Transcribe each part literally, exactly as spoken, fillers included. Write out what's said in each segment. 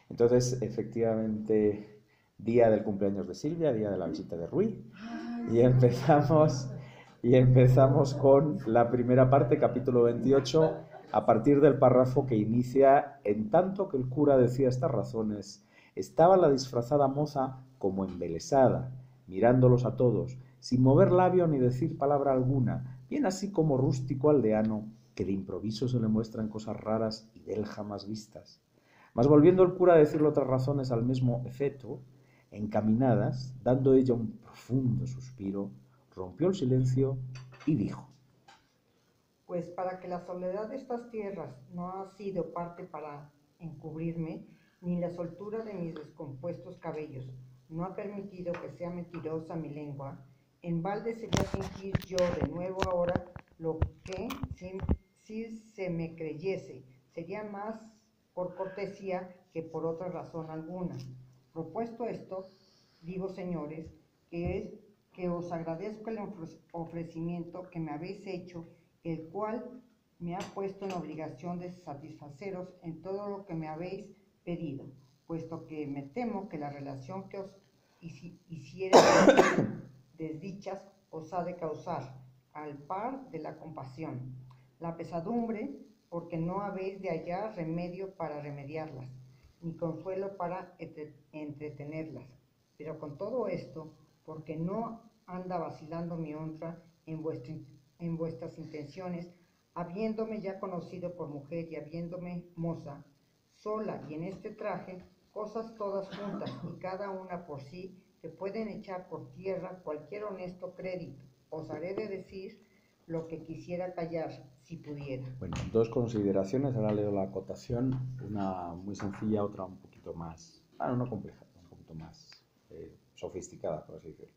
Entonces, efectivamente, día del cumpleaños de Silvia, día de la visita de Rui, y empezamos, y empezamos con la primera parte, capítulo veintiocho, a partir del párrafo que inicia: en tanto que el cura decía estas razones, estaba la disfrazada moza como embelesada, mirándolos a todos, sin mover labio ni decir palabra alguna, bien así como rústico aldeano, que de improviso se le muestran cosas raras y de él jamás vistas. Mas volviendo el cura a decirle otras razones al mismo efecto, encaminadas, dando ella un profundo suspiro, rompió el silencio y dijo: Pues para que la soledad de estas tierras no ha sido parte para encubrirme, ni la soltura de mis descompuestos cabellos no ha permitido que sea mentirosa mi lengua, en balde sería fingir yo de nuevo ahora lo que, si, si se me creyese, sería más por cortesía que por otra razón alguna. Propuesto esto, digo, señores, que, es, que os agradezco el ofrecimiento que me habéis hecho, el cual me ha puesto en obligación de satisfaceros en todo lo que me habéis pedido, puesto que me temo que la relación que os hiciere desdichas os ha de causar, al par de la compasión, la pesadumbre, porque no habéis de hallar remedio para remediarlas, ni consuelo para entretenerlas. Pero con todo esto, porque no anda vacilando mi honra en vuestra en vuestras intenciones, habiéndome ya conocido por mujer y habiéndome moza, sola y en este traje, cosas todas juntas y cada una por sí, que pueden echar por tierra cualquier honesto crédito. Os haré de decir lo que quisiera callar, si pudiera. Bueno, dos consideraciones, ahora leo la acotación, una muy sencilla, otra un poquito más, bueno, no compleja, un poquito más eh, sofisticada, por así decirlo.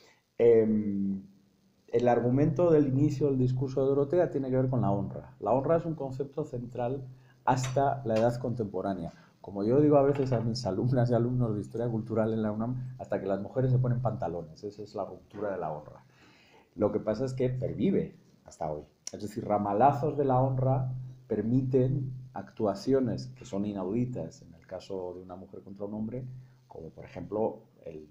Eh, El argumento del inicio del discurso de Dorotea tiene que ver con la honra. La honra es un concepto central hasta la edad contemporánea. Como yo digo a veces a mis alumnas y alumnos de Historia Cultural en la UNAM, hasta que las mujeres se ponen pantalones. Esa es la ruptura de la honra. Lo que pasa es que pervive hasta hoy. Es decir, ramalazos de la honra permiten actuaciones que son inauditas en el caso de una mujer contra un hombre, como por ejemplo el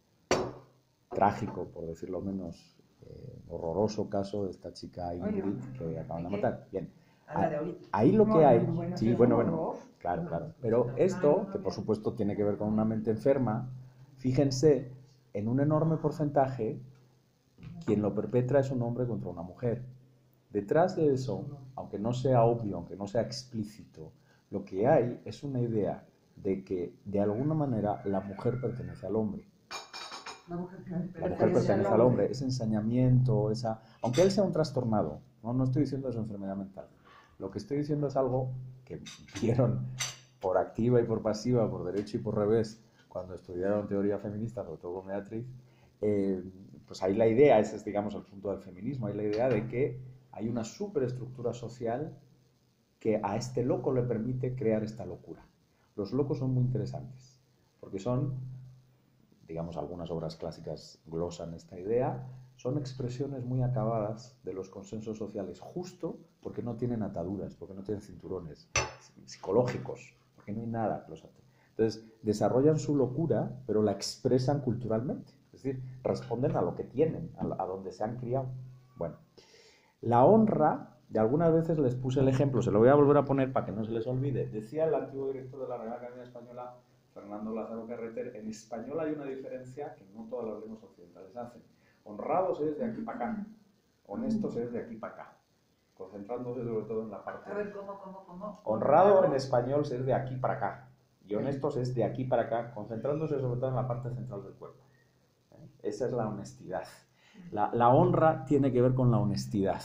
trágico, por decirlo menos, eh, horroroso caso de esta chica Ingrid que acaban de matar. Bien, ahí lo que hay, sí, bueno, bueno, claro, claro, pero esto, que por supuesto tiene que ver con una mente enferma, fíjense, en un enorme porcentaje, quien lo perpetra es un hombre contra una mujer. Detrás de eso, aunque no sea obvio, aunque no sea explícito, lo que hay es una idea de que de alguna manera la mujer pertenece al hombre. La mujer, la mujer pertenece al hombre, ese ensañamiento, esa... aunque él sea un trastornado, no, no estoy diciendo de su enfermedad mental, lo que estoy diciendo es algo que vieron por activa y por pasiva, por derecho y por revés, cuando estudiaron teoría feminista, sobre todo con Beatriz, eh, pues ahí la idea, ese es digamos el punto del feminismo, hay la idea de que hay una superestructura social que a este loco le permite crear esta locura. Los locos son muy interesantes, porque son, digamos, algunas obras clásicas glosan esta idea, son expresiones muy acabadas de los consensos sociales, justo porque no tienen ataduras, porque no tienen cinturones psicológicos, porque no hay nada que los ate. Entonces, desarrollan su locura, pero la expresan culturalmente, es decir, responden a lo que tienen, a, a donde se han criado. Bueno, la honra, de algunas veces les puse el ejemplo, se lo voy a volver a poner para que no se les olvide. Decía el antiguo director de la Real Academia Española, Fernando Lázaro Carreter, en español hay una diferencia que no todas las lenguas occidentales hacen. Honrados es de aquí para acá, honestos es de aquí para acá, concentrándose sobre todo en la parte... A ver, ¿cómo, cómo, cómo? Honrado en español es de aquí para acá, y honestos es de aquí para acá, concentrándose sobre todo en la parte central del cuerpo. ¿Eh? Esa es la honestidad. La, la honra tiene que ver con la honestidad.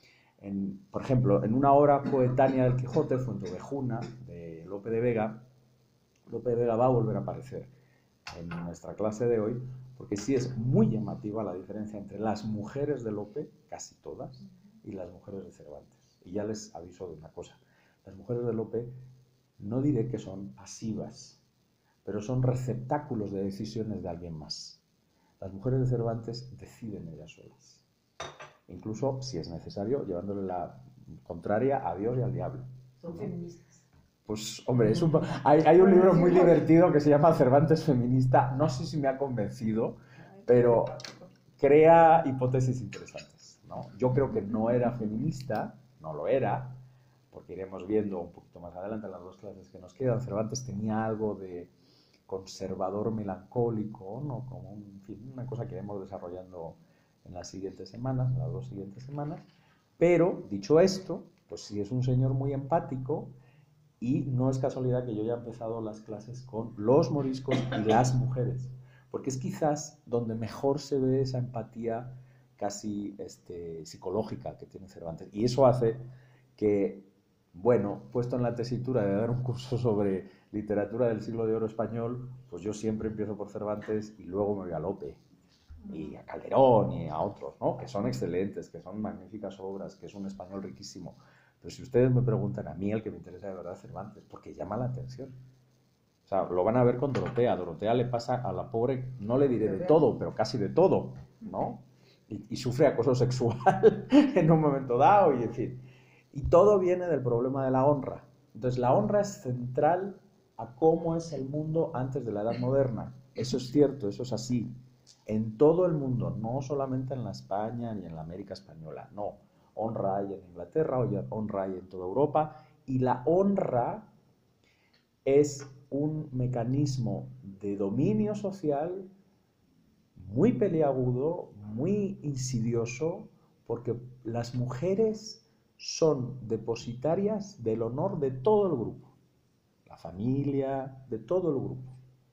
En, por ejemplo, en una obra coetánea del Quijote, Fuentovejuna, de Lope de Vega, Lope de Vega va a volver a aparecer en nuestra clase de hoy, porque sí es muy llamativa la diferencia entre las mujeres de Lope, casi todas, y las mujeres de Cervantes. Y ya les aviso de una cosa, las mujeres de Lope no diré que son pasivas, pero son receptáculos de decisiones de alguien más. Las mujeres de Cervantes deciden ellas solas, incluso, si es necesario, llevándole la contraria a Dios y al diablo. Son feministas. Pues, hombre, es un, hay, hay un libro muy divertido que se llama Cervantes feminista. No sé si me ha convencido, pero crea hipótesis interesantes, ¿no? Yo creo que no era feminista, no lo era, porque iremos viendo un poquito más adelante en las dos clases que nos quedan. Cervantes tenía algo de conservador melancólico, ¿no? Como, un, en fin, una cosa que iremos desarrollando en las siguientes semanas, en las dos siguientes semanas. Pero, dicho esto, pues sí es un señor muy empático. Y no es casualidad que yo haya empezado las clases con los moriscos y las mujeres, porque es quizás donde mejor se ve esa empatía casi este, psicológica que tiene Cervantes. Y eso hace que, bueno, puesto en la tesitura de dar un curso sobre literatura del siglo de oro español, pues yo siempre empiezo por Cervantes y luego me voy a Lope y a Calderón y a otros, ¿no? Que son excelentes, que son magníficas obras, que es un español riquísimo. Pero si ustedes me preguntan a mí, el que me interesa de verdad es Cervantes, porque llama la atención. O sea, lo van a ver con Dorotea. Dorotea le pasa a la pobre, no le diré de todo, pero casi de todo, ¿no? Y, y sufre acoso sexual en un momento dado, y en fin. Y todo viene del problema de la honra. Entonces, la honra es central a cómo es el mundo antes de la Edad Moderna. Eso es cierto, eso es así. En todo el mundo, no solamente en la España ni en la América española, no. Honra hay en Inglaterra, honra hay en toda Europa, y la honra es un mecanismo de dominio social muy peliagudo, muy insidioso, porque las mujeres son depositarias del honor de todo el grupo, la familia, de todo el grupo.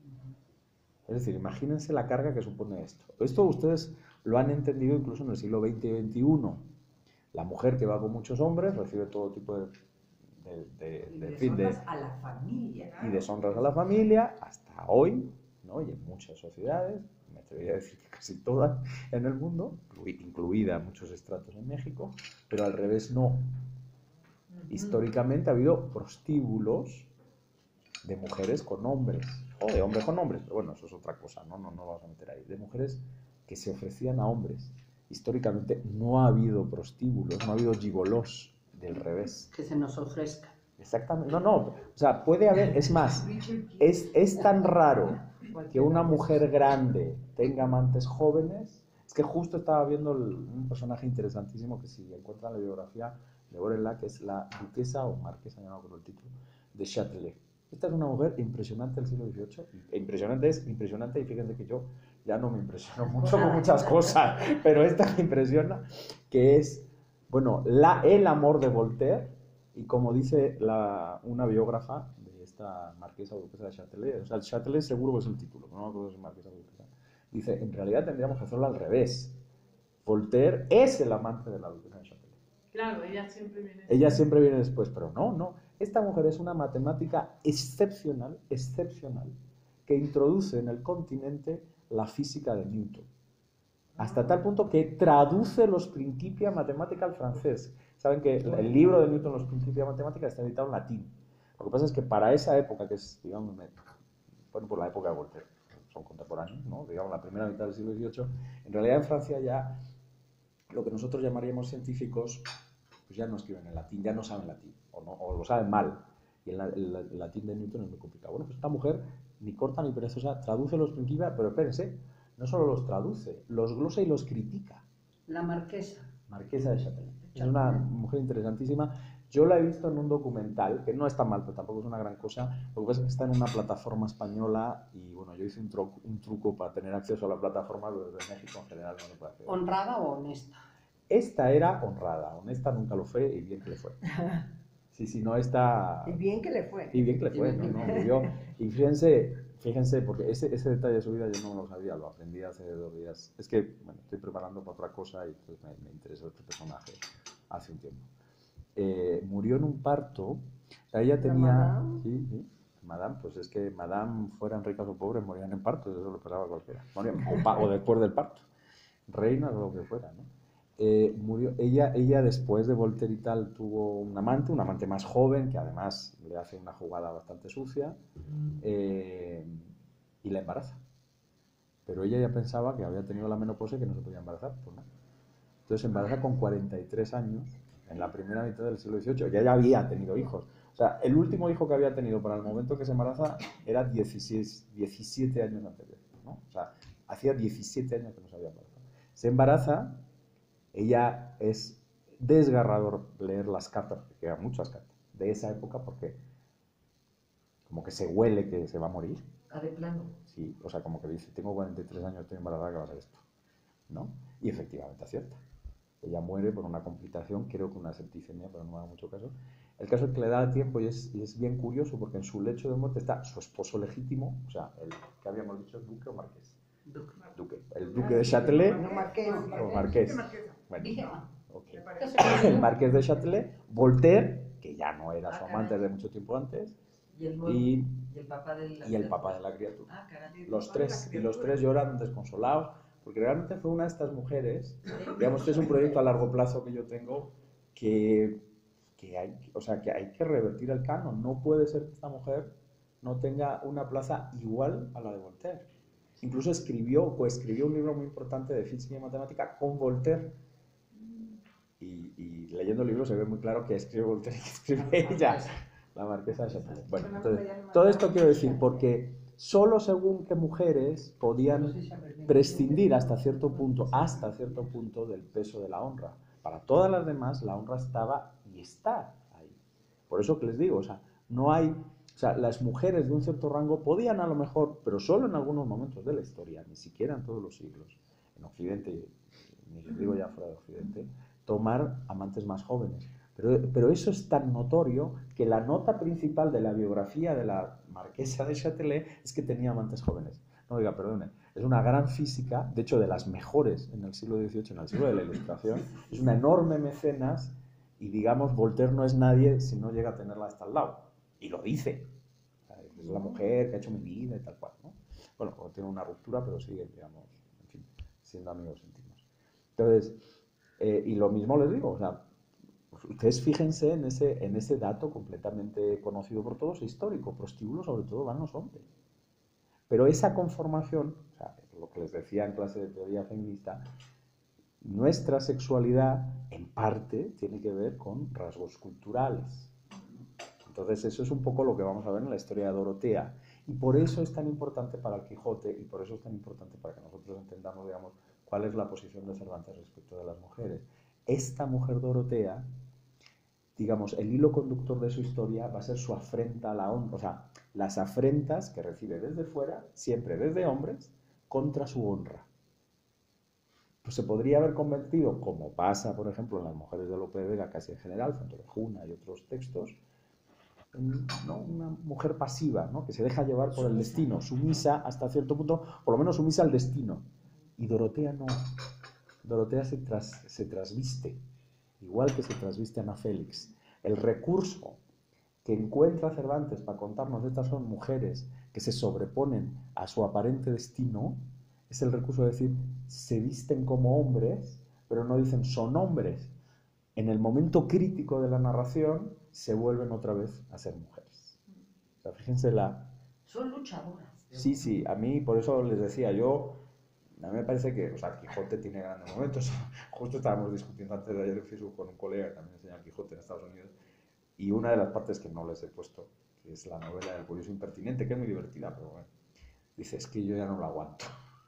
Es decir, imagínense la carga que supone esto. Esto ustedes lo han entendido incluso en el siglo veinte y veintiuno. La mujer que va con muchos hombres recibe todo tipo de, de, de, y de, de fin, de a la familia. Y deshonras a la familia hasta hoy, ¿no? Y en muchas sociedades, me atrevería a decir que casi todas en el mundo, incluida muchos estratos en México, pero al revés no. Uh-huh. Históricamente ha habido prostíbulos de mujeres con hombres, o de hombres con hombres, pero bueno, eso es otra cosa, no, no, no lo vamos a meter ahí, de mujeres que se ofrecían a hombres. Históricamente no ha habido prostíbulos, no ha habido gigolos del revés. Que se nos ofrezca. Exactamente, no, no, o sea, puede haber, es más, es, es tan raro que una mujer grande tenga amantes jóvenes, es que justo estaba viendo el, un personaje interesantísimo que si encuentran la biografía de Borella, que es la duquesa o marquesa, no con el título, de Châtelet. Esta es una mujer impresionante del siglo dieciocho, impresionante es impresionante, y fíjense que yo ya no me impresiono mucho con muchas cosas, pero esta me impresiona, que es, bueno, la, el amor de Voltaire, y como dice la, una biógrafa de esta marquesa o duquesa de Châtelet, o sea, el Châtelet seguro que es el título, no me acuerdo si es marquesa o duquesa, dice, en realidad tendríamos que hacerlo al revés. Voltaire es el amante de la duquesa de Châtelet. Claro, ella siempre viene después. Ella siempre viene después, pero no, no. Esta mujer es una matemática excepcional, excepcional, que introduce en el continente la física de Newton. Hasta tal punto que traduce los Principia Mathematica al francés. Saben que el libro de Newton, los Principia Mathematica, está editado en latín. Lo que pasa es que para esa época, que es, digamos, bueno, por la época de Voltaire, son contemporáneos, ¿no? Digamos, la primera mitad del siglo dieciocho, en realidad en Francia ya lo que nosotros llamaríamos científicos, pues ya no escriben en latín, ya no saben latín, o, no, o lo saben mal. Y el, el, el latín de Newton es muy complicado. Bueno, pues esta mujer, ni corta ni perezosa, traduce los Principia, pero espérense, no solo los traduce, los glosa y los critica. La marquesa. Marquesa de Châtelet. Es una mujer interesantísima. Yo la he visto en un documental, que no está mal, pero tampoco es una gran cosa. Lo que pasa es que está en una plataforma española y, bueno, yo hice un, truco, un truco para tener acceso a la plataforma, pero desde México en general no lo puede hacer. ¿Honrada o honesta? Esta era honrada, honesta nunca lo fue y bien que le fue. Sí, sí, no, esta... Y bien que le fue. Y bien que le fue, no, no, murió. Y fíjense, fíjense, porque ese, ese detalle de su vida yo no lo sabía, lo aprendí hace dos días. Es que, bueno, estoy preparando para otra cosa y entonces me, me interesó este personaje hace un tiempo. Eh, murió en un parto, o sea, ella tenía... Madame? Sí, sí, Madame, pues es que Madame, fueran ricas o pobres, morían en parto, eso lo pasaba a cualquiera. Morían, o, o después del parto, reinas o lo que fuera, ¿no? Eh, murió, ella, ella después de Voltaire y tal tuvo un amante, un amante más joven que además le hace una jugada bastante sucia eh, y la embaraza, pero ella ya pensaba que había tenido la menopausia y que no se podía embarazar, pues no. Entonces se embaraza con cuarenta y tres años en la primera mitad del siglo dieciocho. Ya, ya había tenido hijos, O sea, el último hijo que había tenido para el momento que se embaraza era dieciséis, diecisiete años anterior, ¿no? O sea, hacía diecisiete años que no se había embarazado. Se embaraza, ella es desgarrador leer las cartas, porque quedan muchas cartas, de esa época, porque como que se huele que se va a morir. Ah, de plano. Sí, o sea, como que dice, tengo cuarenta y tres años, estoy embarazada, ¿qué va a ser esto? ¿No? Y efectivamente acierta. Ella muere por una complicación, creo que una septicemia, pero no me da mucho caso. El caso es que le da tiempo y es, y es bien curioso porque en su lecho de muerte está su esposo legítimo, o sea, el que habíamos dicho, duque o marqués. Duque. Duque. El duque de Châtelet No, marqués. o marqués. Bueno, Dije, okay. ah, El marqués de Châtelet, Voltaire, que ya no era su amante desde mucho tiempo antes, y el, nuevo, y, y el papá de la y el papá de la criatura. Ah, caray. Los tres, y los tres lloran desconsolados, porque realmente fue una de estas mujeres, digamos que es un proyecto a largo plazo que yo tengo, que, que, hay, o sea, que hay que revertir el canon. No puede ser que esta mujer no tenga una plaza igual a la de Voltaire. Incluso escribió, coescribió un libro muy importante de física y matemática con Voltaire. Y, y leyendo el libro se ve muy claro que escribe Voltaire y que escribe ella, la marquesa de Châtelet. Bueno, entonces, todo esto quiero decir porque solo según qué mujeres podían prescindir hasta cierto punto, hasta cierto punto del peso de la honra. Para todas las demás la honra estaba y está ahí. Por eso que les digo, o sea, no hay, o sea, las mujeres de un cierto rango podían a lo mejor, pero solo en algunos momentos de la historia, ni siquiera en todos los siglos, en Occidente, ni les digo ya fuera de Occidente, tomar amantes más jóvenes. Pero, pero eso es tan notorio que la nota principal de la biografía de la marquesa de Châtelet es que tenía amantes jóvenes. No, oiga, perdone, es una gran física, de hecho de las mejores en el siglo dieciocho, en el siglo de la Ilustración, es una enorme mecenas y digamos, Voltaire no es nadie si no llega a tenerla hasta al lado. Y lo dice. Es la mujer que ha hecho mi vida y tal cual, ¿no? Bueno, tiene una ruptura, pero sigue, digamos, en fin, siendo amigos íntimos. Entonces, eh, y lo mismo les digo, o sea, ustedes fíjense en ese, en ese dato completamente conocido por todos, histórico. Prostíbulo sobre todo van los hombres. Pero esa conformación, o sea, lo que les decía en clase de teoría feminista, nuestra sexualidad en parte tiene que ver con rasgos culturales. Entonces eso es un poco lo que vamos a ver en la historia de Dorotea. Y por eso es tan importante para el Quijote y por eso es tan importante para que nosotros entendamos, digamos, cuál es la posición de Cervantes respecto de las mujeres. Esta mujer Dorotea, digamos, el hilo conductor de su historia va a ser su afrenta a la honra, o sea, las afrentas que recibe desde fuera, siempre desde hombres, contra su honra. Pues se podría haber convertido, como pasa, por ejemplo, en las mujeres de Lope de Vega, casi en general, tanto de Juna y otros textos, en, ¿no? una mujer pasiva, ¿no? Que se deja llevar por el destino, sumisa hasta cierto punto, por lo menos sumisa al destino. Y Dorotea no. Dorotea se, tras, se trasviste, igual que se trasviste Ana Félix. El recurso que encuentra Cervantes para contarnos estas son mujeres que se sobreponen a su aparente destino, es el recurso de decir, se visten como hombres, pero no dicen son hombres. En el momento crítico de la narración se vuelven otra vez a ser mujeres. O sea, fíjense la... Son luchadoras. Sí, sí, a mí por eso les decía, yo... A mí me parece que, o sea, Quijote tiene grandes momentos. Justo estábamos discutiendo antes de ayer en Facebook con un colega que también enseña Quijote en Estados Unidos. Y una de las partes que no les he puesto, que es la novela del curioso impertinente, que es muy divertida, pero bueno, dice, es que yo ya no la aguanto.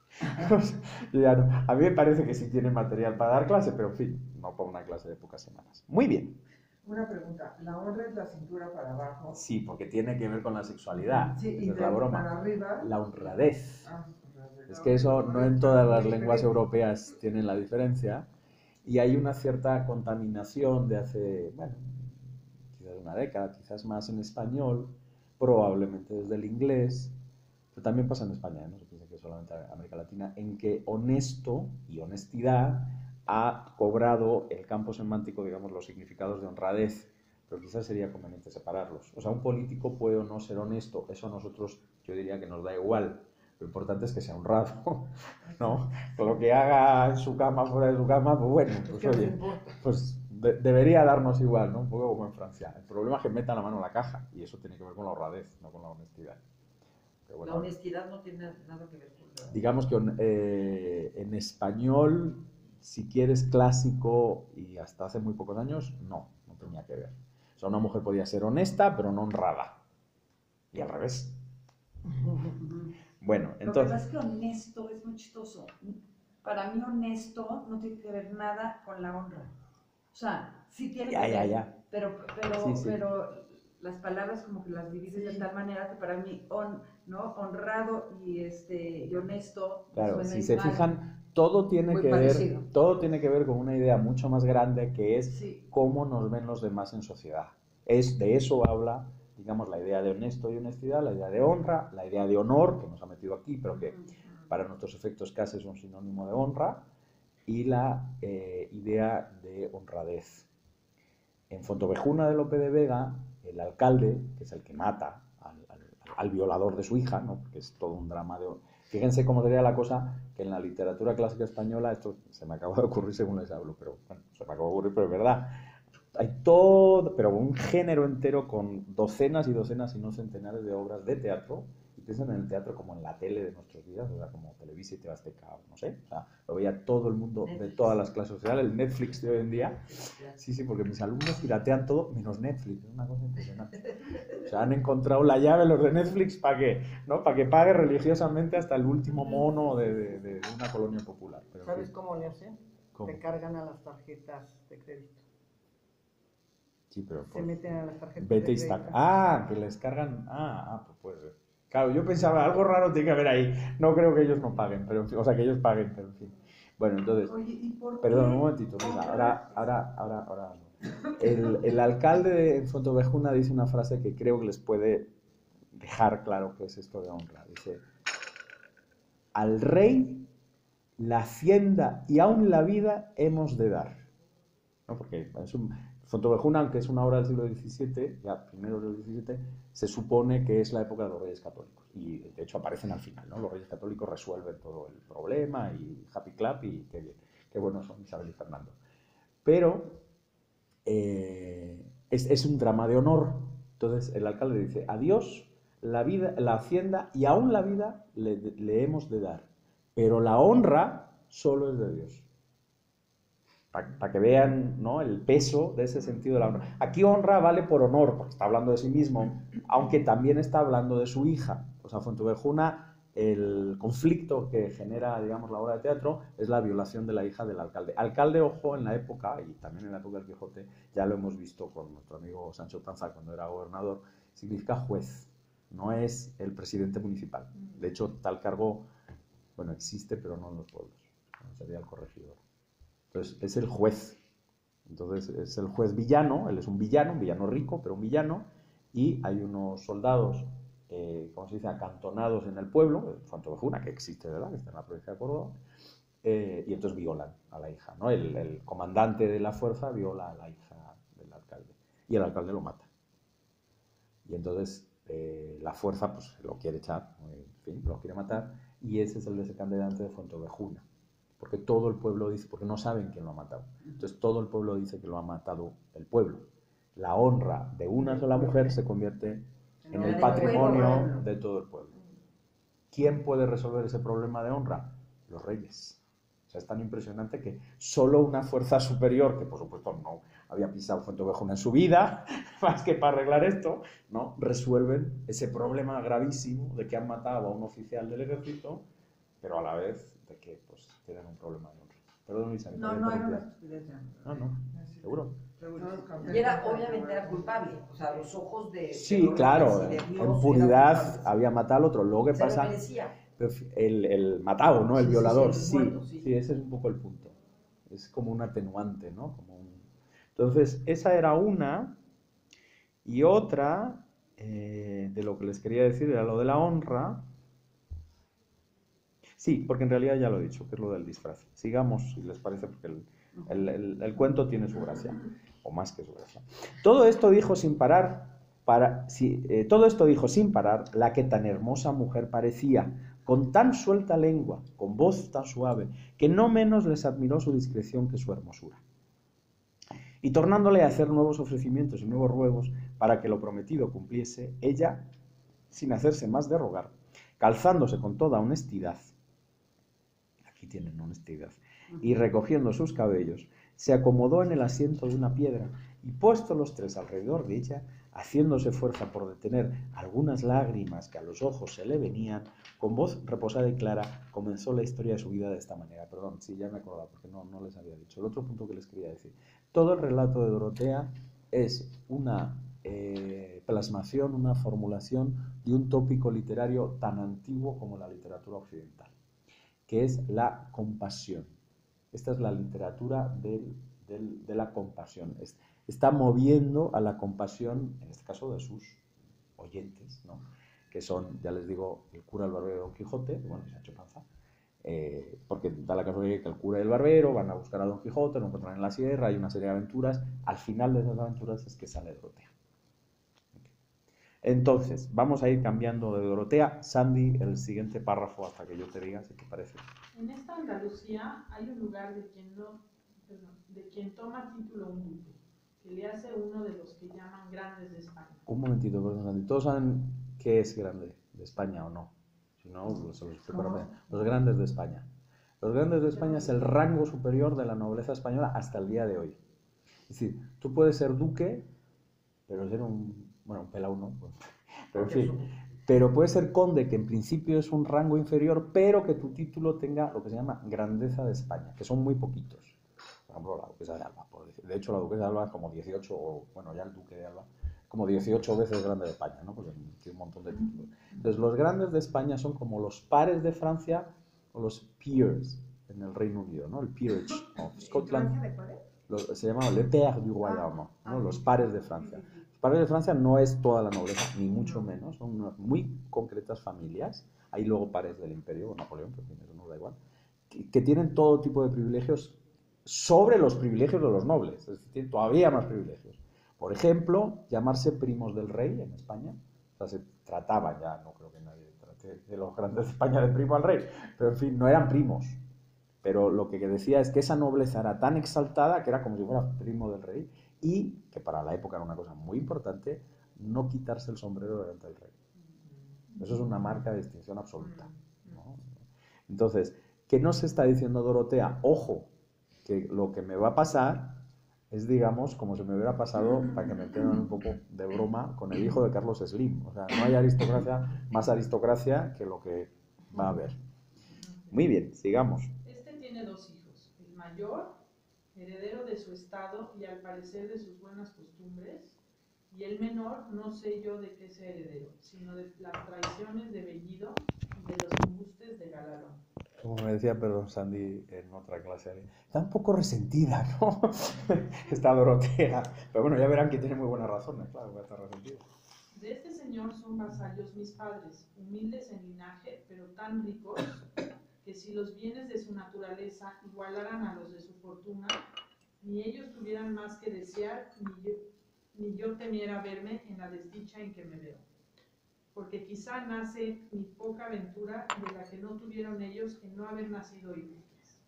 Yo ya no. A mí me parece que sí tiene material para dar clase, pero en fin, no para una clase de pocas semanas. Muy bien. Una pregunta, ¿la honra es la cintura para abajo? Sí, porque tiene que ver con la sexualidad. Sí, Esa y es de la broma. para arriba. La honradez. Ah, honradez. Es que eso no en todas las lenguas europeas tienen la diferencia. Y hay una cierta contaminación de hace, bueno, quizás una década, quizás más en español, probablemente desde el inglés, pero también pasa en España, ¿eh? No se piensa que es solamente América Latina, en que honesto y honestidad ha cobrado el campo semántico, digamos, los significados de honradez, pero quizás sería conveniente separarlos. O sea, un político puede o no ser honesto, eso a nosotros, yo diría que nos da igual. Lo importante es que sea honrado, ¿no? Lo que haga en su cama, fuera de su cama, pues bueno, pues oye, pues de, debería darnos igual, ¿no? Un poco como en Francia. El problema es que meta la mano en la caja, y eso tiene que ver con la honradez, no con la honestidad. Pero bueno, la honestidad no tiene nada que ver con la... Digamos que eh, en español, si quieres clásico, y hasta hace muy pocos años, no, no tenía que ver. O sea, una mujer podía ser honesta, pero no honrada. Y al revés. Bueno, entonces... Lo que pasa es que honesto es muy chistoso. Para mí honesto no tiene que ver nada con la honra. O sea, sí tiene ya, que ya, ver, ya. pero, pero, Sí, sí. pero las palabras como que las divides de tal manera que para mí on, ¿no? honrado y, este, y honesto. Claro, si suena se igual. fijan, todo tiene Muy que parecido. ver, todo tiene que ver con una idea mucho más grande que es Sí. cómo nos ven los demás en sociedad. Es, de eso habla, digamos, la idea de honesto y honestidad, la idea de honra, la idea de honor, que nos ha metido aquí, pero que para nuestros efectos casi es un sinónimo de honra, y la eh, idea de honradez. En Fontovejuna de Lope de Vega, el alcalde, que es el que mata al, al, al violador de su hija, ¿no? Porque es todo un drama de... Fíjense cómo sería la cosa que en la literatura clásica española, esto se me acaba de ocurrir según les hablo, pero bueno, se me acaba de ocurrir, pero es verdad. Hay todo, pero un género entero con docenas y docenas, si no centenares de obras de teatro. Y piensan en el teatro como en la tele de nuestros días, o sea, como Televisa y T V Azteca, no sé. O sea, lo veía todo el mundo de todas las clases sociales, el Netflix de hoy en día. Sí, sí, porque mis alumnos piratean todo menos Netflix, es una cosa impresionante. O sea, han encontrado la llave los de Netflix para que, ¿no? Para que pague religiosamente hasta el último mono de, de, de una colonia popular. Pero, ¿Sabes sí. cómo le hacen? ¿Cómo? Te cargan a las tarjetas de crédito. Sí, pero Se pues, meten a las tarjetas vete de y crédito. está. Ah, que les cargan. Ah, ah, pues puede ser. Claro, yo pensaba, algo raro tiene que haber ahí. No creo que ellos no paguen, pero en fin, o sea, que ellos paguen, pero en fin. Bueno, entonces, Oye, ¿y por perdón, qué? un momentito, Luisa, ahora, ahora, ahora, ahora. no. El, el alcalde de Fontovejuna dice una frase que creo que les puede dejar claro qué es esto de honra. Dice, al rey la hacienda y aún la vida hemos de dar. ¿No? Porque es un... Fontovejuna, aunque es una obra del siglo diecisiete, ya primero del diecisiete, se supone que es la época de los Reyes Católicos. Y de hecho aparecen al final, ¿no? Los Reyes Católicos resuelven todo el problema y happy clap y qué bien, qué buenos son Isabel y Fernando. Pero eh, es, es un drama de honor. Entonces el alcalde dice, a Dios la, vida, la hacienda y aún la vida le, le hemos de dar, pero la honra solo es de Dios. Para pa que vean, ¿no? El peso de ese sentido de la honra. Aquí honra vale por honor, porque está hablando de sí mismo, aunque también está hablando de su hija. O sea, Fontovejuna, el conflicto que genera, digamos, la obra de teatro es la violación de la hija del alcalde. Alcalde, ojo, en la época, y también en la época del Quijote, ya lo hemos visto con nuestro amigo Sancho Panza cuando era gobernador, significa juez, no es el presidente municipal. De hecho, tal cargo, bueno, existe, pero no en los pueblos, no sería el corregidor. Entonces, es el juez. Entonces, es el juez villano, él es un villano, un villano rico, pero un villano, y hay unos soldados, eh, ¿cómo se dice?, acantonados en el pueblo, Fontovejuna, que existe, ¿verdad?, que está en la provincia de Córdoba, eh, y entonces violan a la hija, ¿no? El, el comandante de la fuerza viola a la hija del alcalde, y el alcalde lo mata. Y entonces, eh, la fuerza, pues, lo quiere echar, en fin, lo quiere matar, y ese es el desencadenante de Fontovejuna. Porque todo el pueblo dice, porque no saben quién lo ha matado. Entonces todo el pueblo dice que lo ha matado el pueblo. La honra de una sola mujer se convierte en el patrimonio de todo el pueblo. ¿Quién puede resolver ese problema de honra? Los reyes. O sea, es tan impresionante que solo una fuerza superior, que por supuesto no había pisado Fontovejuna en su vida, más que para arreglar esto, ¿no?, resuelven ese problema gravísimo de que han matado a un oficial del ejército, pero a la vez de que pues tienen un problema de honra. Perdón, Luisa. No, no era una estupidez. No, no, seguro. Y era, obviamente era culpable, o sea, a los ojos de... Sí, de los claro, reyes y de Dios en era puridad culpable. había matado al otro. Luego, ¿qué Se lo pasa? merecía. El, el matado, ¿no? El Sí, sí, violador, sí, el sí, muerto, sí, sí. ese es un poco el punto. Es como un atenuante, ¿no? Como un... Entonces, esa era una. Y otra, eh, de lo que les quería decir, era lo de la honra. Sí, porque en realidad ya lo he dicho, que es lo del disfraz. Sigamos, si les parece, porque el, el, el, el cuento tiene su gracia, o más que su gracia. Todo esto dijo sin parar, para, si, eh, todo esto dijo sin parar la que tan hermosa mujer parecía, con tan suelta lengua, con voz tan suave, que no menos les admiró su discreción que su hermosura. Y tornándole a hacer nuevos ofrecimientos y nuevos ruegos para que lo prometido cumpliese, ella, sin hacerse más de rogar, calzándose con toda honestidad, aquí tienen honestidad, y recogiendo sus cabellos, se acomodó en el asiento de una piedra y puestos los tres alrededor de ella, haciéndose fuerza por detener algunas lágrimas que a los ojos se le venían, con voz reposada y clara comenzó la historia de su vida de esta manera. Perdón, sí, ya me acordaba porque no, no les había dicho. El otro punto que les quería decir. Todo el relato de Dorotea es una eh, plasmación, una formulación de un tópico literario tan antiguo como la literatura occidental, que es la compasión. Esta es la literatura del, del, de la compasión. Es, está moviendo a la compasión, en este caso de sus oyentes, ¿no? Que son, ya les digo, el cura, el barbero y Don Quijote, bueno, y Sancho Panza, eh, porque da la casualidad que el cura y el barbero van a buscar a Don Quijote, lo encuentran en la sierra, hay una serie de aventuras, al final de esas aventuras es que sale Dorotea. Entonces, vamos a ir cambiando de Dorotea. Sandy, el siguiente párrafo hasta que yo te diga si te parece. En esta Andalucía hay un lugar de quien, no, perdón, de quien toma título un duque, que le hace uno de los que llaman grandes de España. Un momentito, perdón, Sandy. ¿Todos saben qué es grande de España o no? Si no, pues, los, los grandes de España. Los grandes de España es el rango superior de la nobleza española hasta el día de hoy. Es decir, tú puedes ser duque, pero ser un... Bueno, un pelao no, pero en fin, pero puede ser conde, que en principio es un rango inferior, pero que tu título tenga lo que se llama grandeza de España, que son muy poquitos. Por ejemplo, la duquesa de Alba, por decir. De hecho la duquesa de Alba es como dieciocho, o bueno, ya el duque de Alba, como dieciocho veces grande de España, ¿no? Porque tiene un montón de títulos. Entonces los grandes de España son como los pares de Francia o los peers en el Reino Unido, ¿no? El peerage of Scotland. ¿Francia de cuál es? Los, se llama le pair du royaume, ¿no? Los pares de Francia. Los pares de Francia no es toda la nobleza, ni mucho menos, son unas muy concretas familias. Hay luego pares del imperio, o Napoleón, pero eso no da igual, que, que tienen todo tipo de privilegios sobre los privilegios de los nobles, es decir, tienen todavía más privilegios. Por ejemplo, llamarse primos del rey en España, o sea, se trataba ya, no creo que nadie trate de los grandes de España de primo al rey, pero en fin, no eran primos. Pero lo que decía es que esa nobleza era tan exaltada que era como si fuera primo del rey y que para la época era una cosa muy importante, no quitarse el sombrero delante del rey. Eso es una marca de distinción absoluta, ¿no? Entonces, ¿qué nos está diciendo Dorotea? Ojo, que lo que me va a pasar es, digamos, como si me hubiera pasado, para que me entiendan un poco de broma, con el hijo de Carlos Slim. O sea, no hay aristocracia, más aristocracia que lo que va a haber. Muy bien, sigamos. Tiene dos hijos, el mayor, heredero de su estado y al parecer de sus buenas costumbres, y el menor, no sé yo de qué sea heredero, sino de las traiciones de Bellido y de los embustes de Galalón. Como me decía, perdón, Sandy, en otra clase, está un poco resentida, ¿no? Está Dorotea, pero bueno, ya verán que tiene muy buenas razones, claro, va a estar resentida. De este señor son vasallos mis padres, humildes en linaje, pero tan ricos que si los bienes de su naturaleza igualaran a los de su fortuna, ni ellos tuvieran más que desear, ni yo, ni yo temiera verme en la desdicha en que me veo. Porque quizá nace mi poca ventura de la que no tuvieron ellos en no haber nacido ilustres.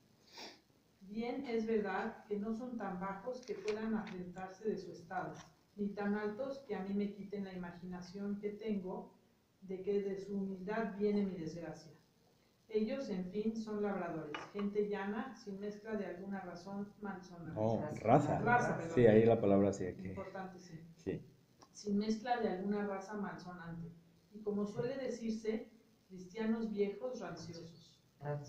Bien es verdad que no son tan bajos que puedan afrentarse de su estado, ni tan altos que a mí me quiten la imaginación que tengo de que de su humildad viene mi desgracia. Ellos, en fin, son labradores, gente llana, sin mezcla de alguna razón malsonante. Oh, raza. Raza, perdón. Sí, ahí la palabra sí aquí. Importante, sí. Sí. Sin mezcla de alguna raza malsonante. Y como suele decirse, cristianos viejos ranciosos.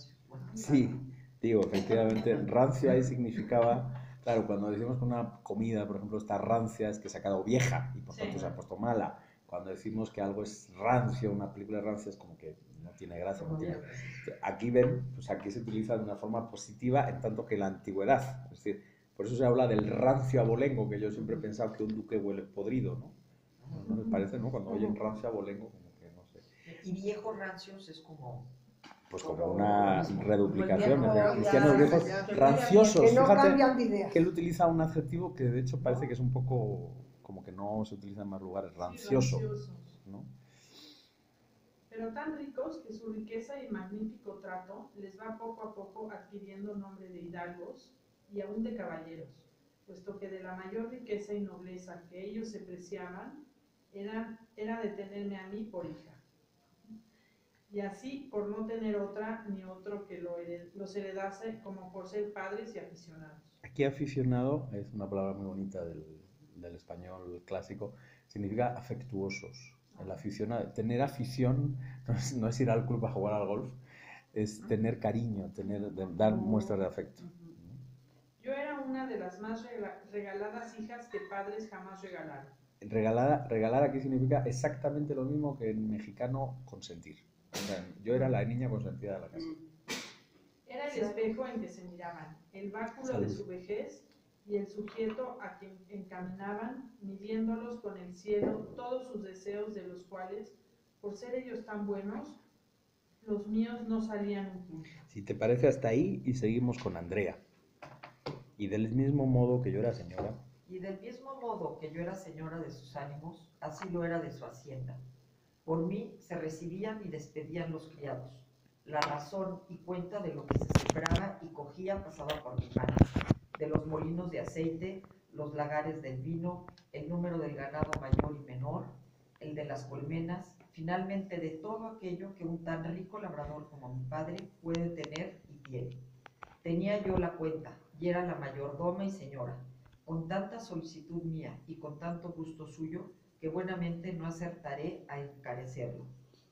Sí, digo, efectivamente, rancio ahí significaba, claro, cuando decimos que una comida, por ejemplo, está rancia, es que se ha quedado vieja y por tanto sí. Se ha puesto mala. Cuando decimos que algo es rancio, una película rancia, es como que no tiene gracia. No tiene... Aquí ven, pues aquí se utiliza de una forma positiva en tanto que la antigüedad. Es decir, por eso se habla del rancio abolengo, que yo siempre he pensado que un duque huele podrido, ¿no? ¿No les parece, no? Cuando oyen rancio abolengo, como que no sé. Y viejos rancios es como... Pues como una reduplicación. Como viejo, cristianos ya, viejos ya, ranciosos. Que no Fíjate cambian de idea. que él utiliza un adjetivo que de hecho parece que es un poco... como que no se utiliza en más lugares, rancioso, Sí, ranciosos. ¿no? Pero tan ricos que su riqueza y magnífico trato les va poco a poco adquiriendo nombre de hidalgos y aún de caballeros, puesto que de la mayor riqueza y nobleza que ellos se preciaban era, era de tenerme a mí por hija. Y así por no tener otra ni otro que lo hered, los heredase como por ser padres y aficionados. Aquí aficionado es una palabra muy bonita del, del español clásico, significa afectuosos. El aficionado, tener afición no es, no es ir al club a jugar al golf, es tener cariño, tener, de, dar muestras de afecto. Yo era una de las más regaladas hijas que padres jamás regalaron. Regalada, regalar aquí significa exactamente lo mismo que en mexicano consentir. O sea, yo era la niña consentida de la casa. Era el espejo en que se miraban, el báculo Salud. de su vejez y el sujeto a quien encaminaban, midiéndolos con el cielo todos sus deseos, de los cuales, por ser ellos tan buenos, los míos no salían un punto. Si te parece, hasta ahí, y seguimos con Andrea. Y del mismo modo que yo era señora. Y del mismo modo que yo era señora de sus ánimos, así lo era de su hacienda. Por mí se recibían y despedían los criados. La razón y cuenta de lo que se sembraba y cogía pasaba por mi mano. De los molinos de aceite, los lagares del vino, el número del ganado mayor y menor, el de las colmenas, finalmente de todo aquello que un tan rico labrador como mi padre puede tener y tiene. Tenía yo la cuenta y era la mayordoma y señora, con tanta solicitud mía y con tanto gusto suyo, que buenamente no acertaré a encarecerlo.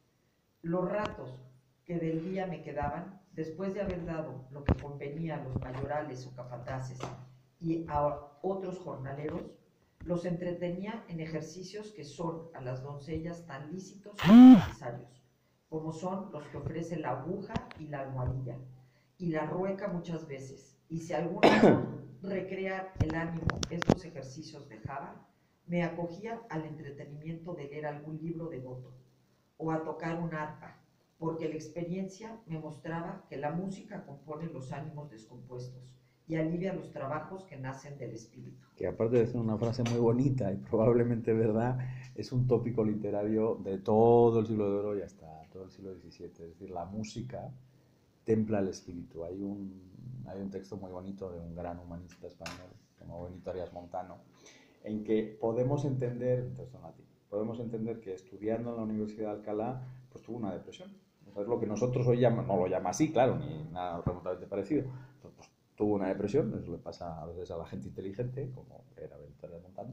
Los ratos que del día me quedaban, después de haber dado lo que convenía a los mayorales o capataces y a otros jornaleros, los entretenía en ejercicios que son a las doncellas tan lícitos como necesarios, como son los que ofrece la aguja y la almohadilla, y la rueca muchas veces, y si alguno recrear el ánimo estos ejercicios dejaba, me acogía al entretenimiento de leer algún libro devoto, o a tocar un arpa, porque la experiencia me mostraba que la música compone los ánimos descompuestos y alivia los trabajos que nacen del espíritu. Que aparte de ser una frase muy bonita y probablemente verdad, es un tópico literario de todo el siglo de oro y hasta todo el siglo diecisiete. Es decir, la música templa el espíritu. Hay un, hay un texto muy bonito de un gran humanista español, como Benito Arias Montano, en que podemos entender, entonces en latín, podemos entender que estudiando en la Universidad de Alcalá, pues tuvo una depresión. O sea, es lo que nosotros hoy llamamos, no lo llama así, claro, ni nada remotamente parecido, pues, pues tuvo una depresión, eso le pasa a veces a la gente inteligente, como era Benito Arias Montano,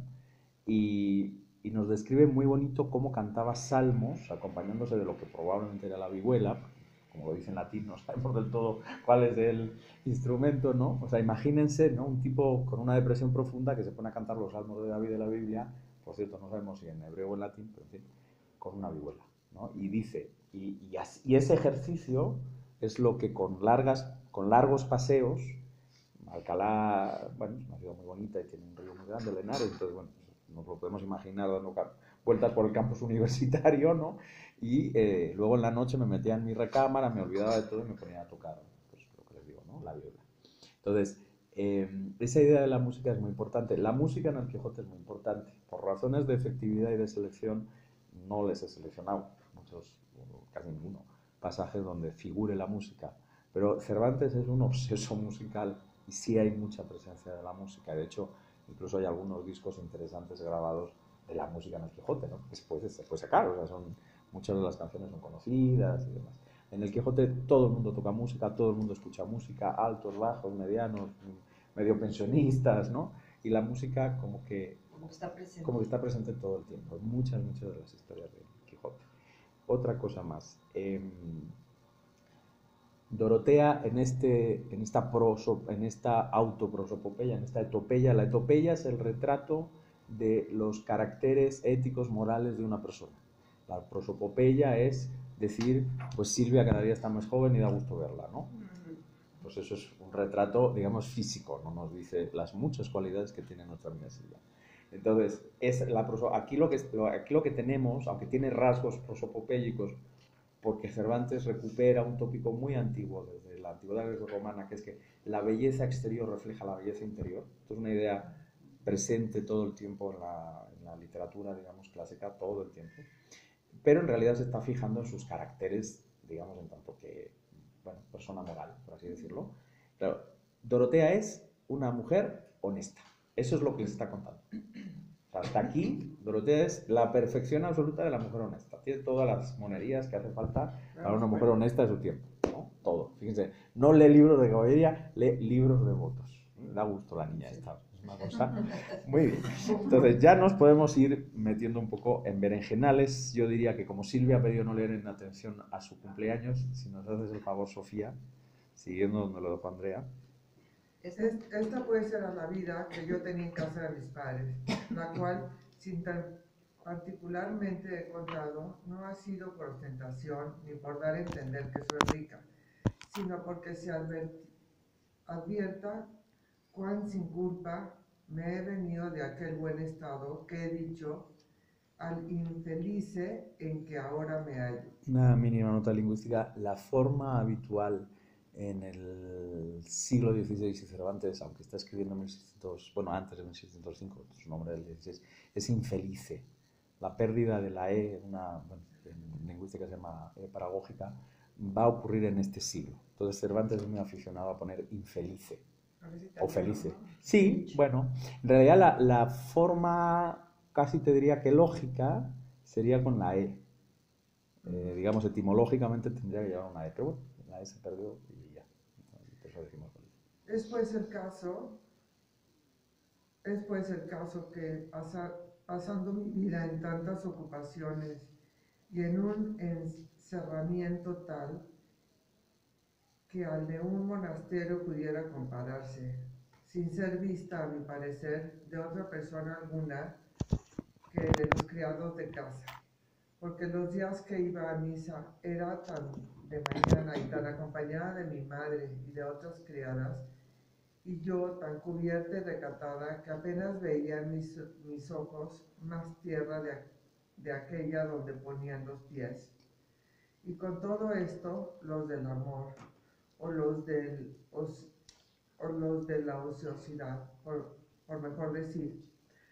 y, y nos describe muy bonito cómo cantaba salmos, acompañándose de lo que probablemente era la vihuela, como lo dice en latín, no sabemos del todo cuál es el instrumento, ¿no? O sea, imagínense, ¿no? Un tipo con una depresión profunda que se pone a cantar los salmos de David de la Biblia, por cierto, no sabemos si en hebreo o en latín, pero en fin, con una vihuela, ¿no? Y dice, y, y, así, y ese ejercicio es lo que con, largas, con largos paseos, Alcalá, bueno, es una ciudad muy bonita y tiene un río muy grande, el Henares, entonces, bueno, nos lo podemos imaginar dando vueltas por el campus universitario, ¿no? Y eh, luego en la noche me metía en mi recámara, me olvidaba de todo y me ponía a tocar, pues lo que les digo, ¿no? La viola. Entonces, eh, esa idea de la música es muy importante. La música en el Quijote es muy importante. Por razones de efectividad y de selección, no les he seleccionado muchos, casi ninguno, pasajes donde figure la música. Pero Cervantes es un obseso musical y sí hay mucha presencia de la música. De hecho, incluso hay algunos discos interesantes grabados de la música en el Quijote, ¿no? Que se puede, se puede sacar, o sea, son, muchas de las canciones son conocidas y demás. En el Quijote todo el mundo toca música, todo el mundo escucha música, altos, bajos, medianos, medio pensionistas, ¿no? Y la música como que, como que está presente, como que está presente todo el tiempo, en muchas, muchas de las historias del Quijote. Otra cosa más. Eh, Dorotea en, este, en, esta proso, en esta autoprosopopeya, en esta etopeya, la etopeya es el retrato de los caracteres éticos, morales de una persona. La prosopopeya es decir, pues Silvia cada día está más joven y da gusto verla, ¿no? Pues eso es un retrato, digamos, físico, no nos dice las muchas cualidades que tiene nuestra amiga Silvia. Entonces, es la proso, aquí, lo que, aquí lo que tenemos, aunque tiene rasgos prosopopélicos, porque Cervantes recupera un tópico muy antiguo desde la antigüedad greco-romana, que es que la belleza exterior refleja la belleza interior. Esto es una idea presente todo el tiempo en la, en la literatura, digamos, clásica, todo el tiempo. Pero en realidad se está fijando en sus caracteres, digamos, en tanto que, bueno, persona moral, por así decirlo. Claro, Dorotea es una mujer honesta. Eso es lo que les está contando. Hasta aquí, Dorotea es la perfección absoluta de la mujer honesta. Tiene todas las monerías que hace falta para una mujer honesta de su tiempo, ¿no? Todo. Fíjense, no lee libros de caballería, lee libros de votos. Da gusto la niña esta. una cosa. Muy bien. Entonces ya nos podemos ir metiendo un poco en berenjenales. Yo diría que como Silvia ha pedido no leer en atención a su cumpleaños, si nos haces el favor, Sofía, siguiendo donde lo dejó Andrea. Esta puede ser la vida que yo tenía en casa de mis padres, la cual, sin tan particularmente he contado, no ha sido por ostentación ni por dar a entender que soy rica, sino porque se advierta cuán sin culpa me he venido de aquel buen estado que he dicho al infelice en que ahora me hallo. Una mínima nota lingüística. La forma habitual en el siglo dieciséis y Cervantes, aunque está escribiendo en mil seiscientos, bueno, antes de mil seiscientos cinco, su nombre del dieciséis, es infelice. La pérdida de la E, una, bueno, en lingüística se llama E paragógica, va a ocurrir en este siglo. Entonces Cervantes es muy aficionado a poner infelice o felice. Sí, bueno, en realidad la, la forma casi te diría que lógica sería con la E. Eh, digamos, etimológicamente tendría que llevar una E, pero bueno, la E se perdió y ya. Por eso decimos felice. Es pues el caso, es pues el caso que pasa, pasando mi vida en tantas ocupaciones y en un encerramiento tal que al de un monasterio pudiera compararse, sin ser vista, a mi parecer, de otra persona alguna que de los criados de casa, porque los días que iba a misa era tan de mañana y tan acompañada de mi madre y de otras criadas, y yo tan cubierta y recatada que apenas veía en mis, mis ojos más tierra de, de aquella donde ponían los pies. Y con todo esto, los del amor, o los, del, os, o los de la ociosidad, por, por mejor decir,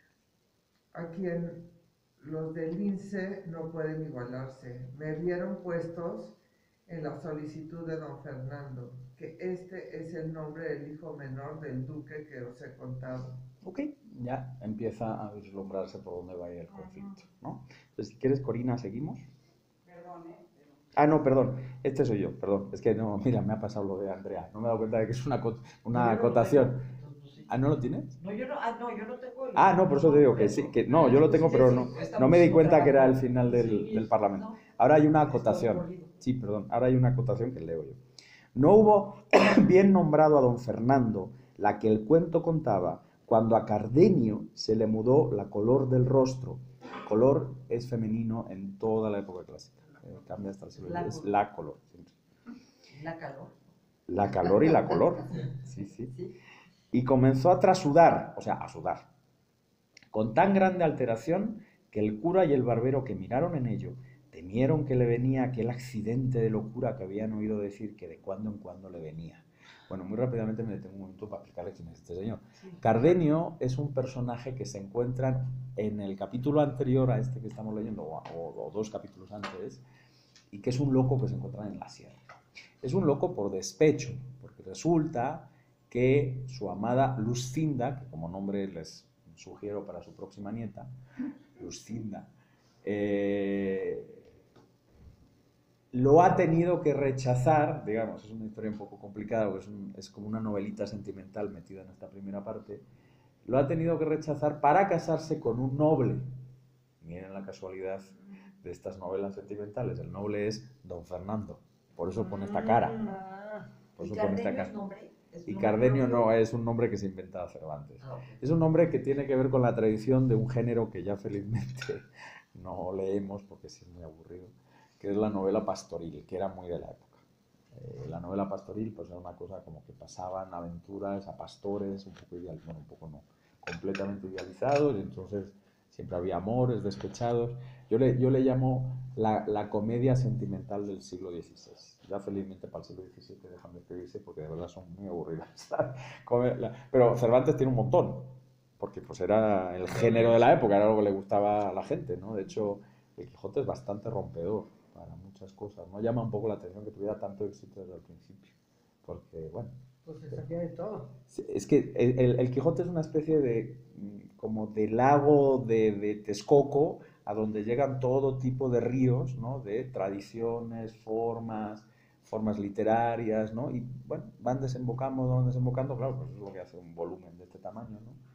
a quien los del lince no pueden igualarse, me vieron puestos en la solicitud de don Fernando, que este es el nombre del hijo menor del duque que os he contado. Ok, ya empieza a vislumbrarse por dónde va a ir el conflicto, ¿no? Entonces, si quieres, Corina, ¿seguimos? Perdón, ¿eh? Ah, no, perdón, este soy yo, perdón, es que no, mira, me ha pasado lo de Andrea, no me he dado cuenta de que es una, una acotación. ¿Ah, no lo tienes? No, yo no, ah, no, yo no tengo el... Ah, no, por eso te digo que sí, que no, yo lo tengo, pero no, no me di cuenta que era el final del, del Parlamento. Ahora hay una acotación, sí, perdón, ahora hay una acotación que leo yo. No hubo bien nombrado a don Fernando, la que el cuento contaba, cuando a Cardenio se le mudó la color del rostro. Color es femenino en toda la época clásica. Eh, cambia hasta el siglo diez, es la color. Siempre. La calor. La calor y la color. Sí, sí. Y comenzó a trasudar, o sea, a sudar, con tan grande alteración que el cura y el barbero que miraron en ello temieron que le venía aquel accidente de locura que habían oído decir que de cuando en cuando le venía. Bueno, muy rápidamente me detengo un momento para explicarle quién es este señor. Sí. Cardenio es un personaje que se encuentra en el capítulo anterior a este que estamos leyendo, o, o, o dos capítulos antes, y que es un loco que se encuentra en la sierra. Es un loco por despecho, porque resulta que su amada Lucinda, que como nombre les sugiero para su próxima nieta, Lucinda, eh, lo ha tenido que rechazar, digamos, es una historia un poco complicada, porque es, un, es como una novelita sentimental metida en esta primera parte, lo ha tenido que rechazar para casarse con un noble. Miren la casualidad de estas novelas sentimentales, el noble es don Fernando, por eso pone esta cara. Por eso pone esta cara. Y Cardenio no es un nombre que se inventa Cervantes. Ah, okay. Es un nombre que tiene que ver con la tradición de un género que ya felizmente no leemos porque sí es muy aburrido, que es la novela pastoril, que era muy de la época. Eh, la novela pastoril pues era una cosa como que pasaban aventuras a pastores, un poco ideal, bueno, un poco no, completamente idealizados, y entonces siempre había amores despechados. Yo le, yo le llamo la, la comedia sentimental del siglo dieciséis. Ya felizmente para el siglo diecisiete dejan de escribirse porque de verdad son muy aburridas. Pero Cervantes tiene un montón, porque pues era el género de la época, era algo que le gustaba a la gente, ¿no? De hecho, el Quijote es bastante rompedor para muchas cosas, ¿no? Llama un poco la atención que tuviera tanto éxito desde el principio, porque, bueno... Pues se sabía de todo. Es que el, el, el Quijote es una especie de, como de lago de, de Texcoco, a donde llegan todo tipo de ríos, ¿no? De tradiciones, formas, formas literarias, ¿no? Y, bueno, van desembocando, van desembocando, claro, pues eso es lo que hace un volumen de este tamaño, ¿no?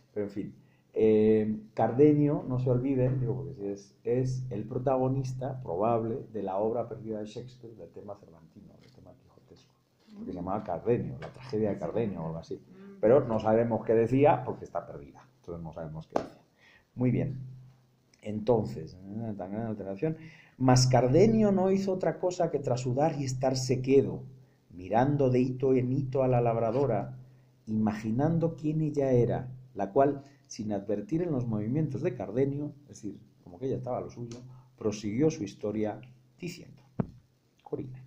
Pero en fin, eh, Cardenio, no se olviden, digo porque sí es, es el protagonista probable de la obra perdida de Shakespeare del tema cervantino, del tema quijotesco, porque se llamaba Cardenio, la tragedia de Cardenio o algo así. Pero no sabemos qué decía porque está perdida, entonces no sabemos qué decía. Muy bien, entonces, tan gran alteración, mas Cardenio no hizo otra cosa que trasudar y estarse quedo, mirando de hito en hito a la labradora, imaginando quién ella era, la cual, sin advertir en los movimientos de Cardenio, es decir, como que ella estaba a lo suyo, prosiguió su historia diciendo: Corina.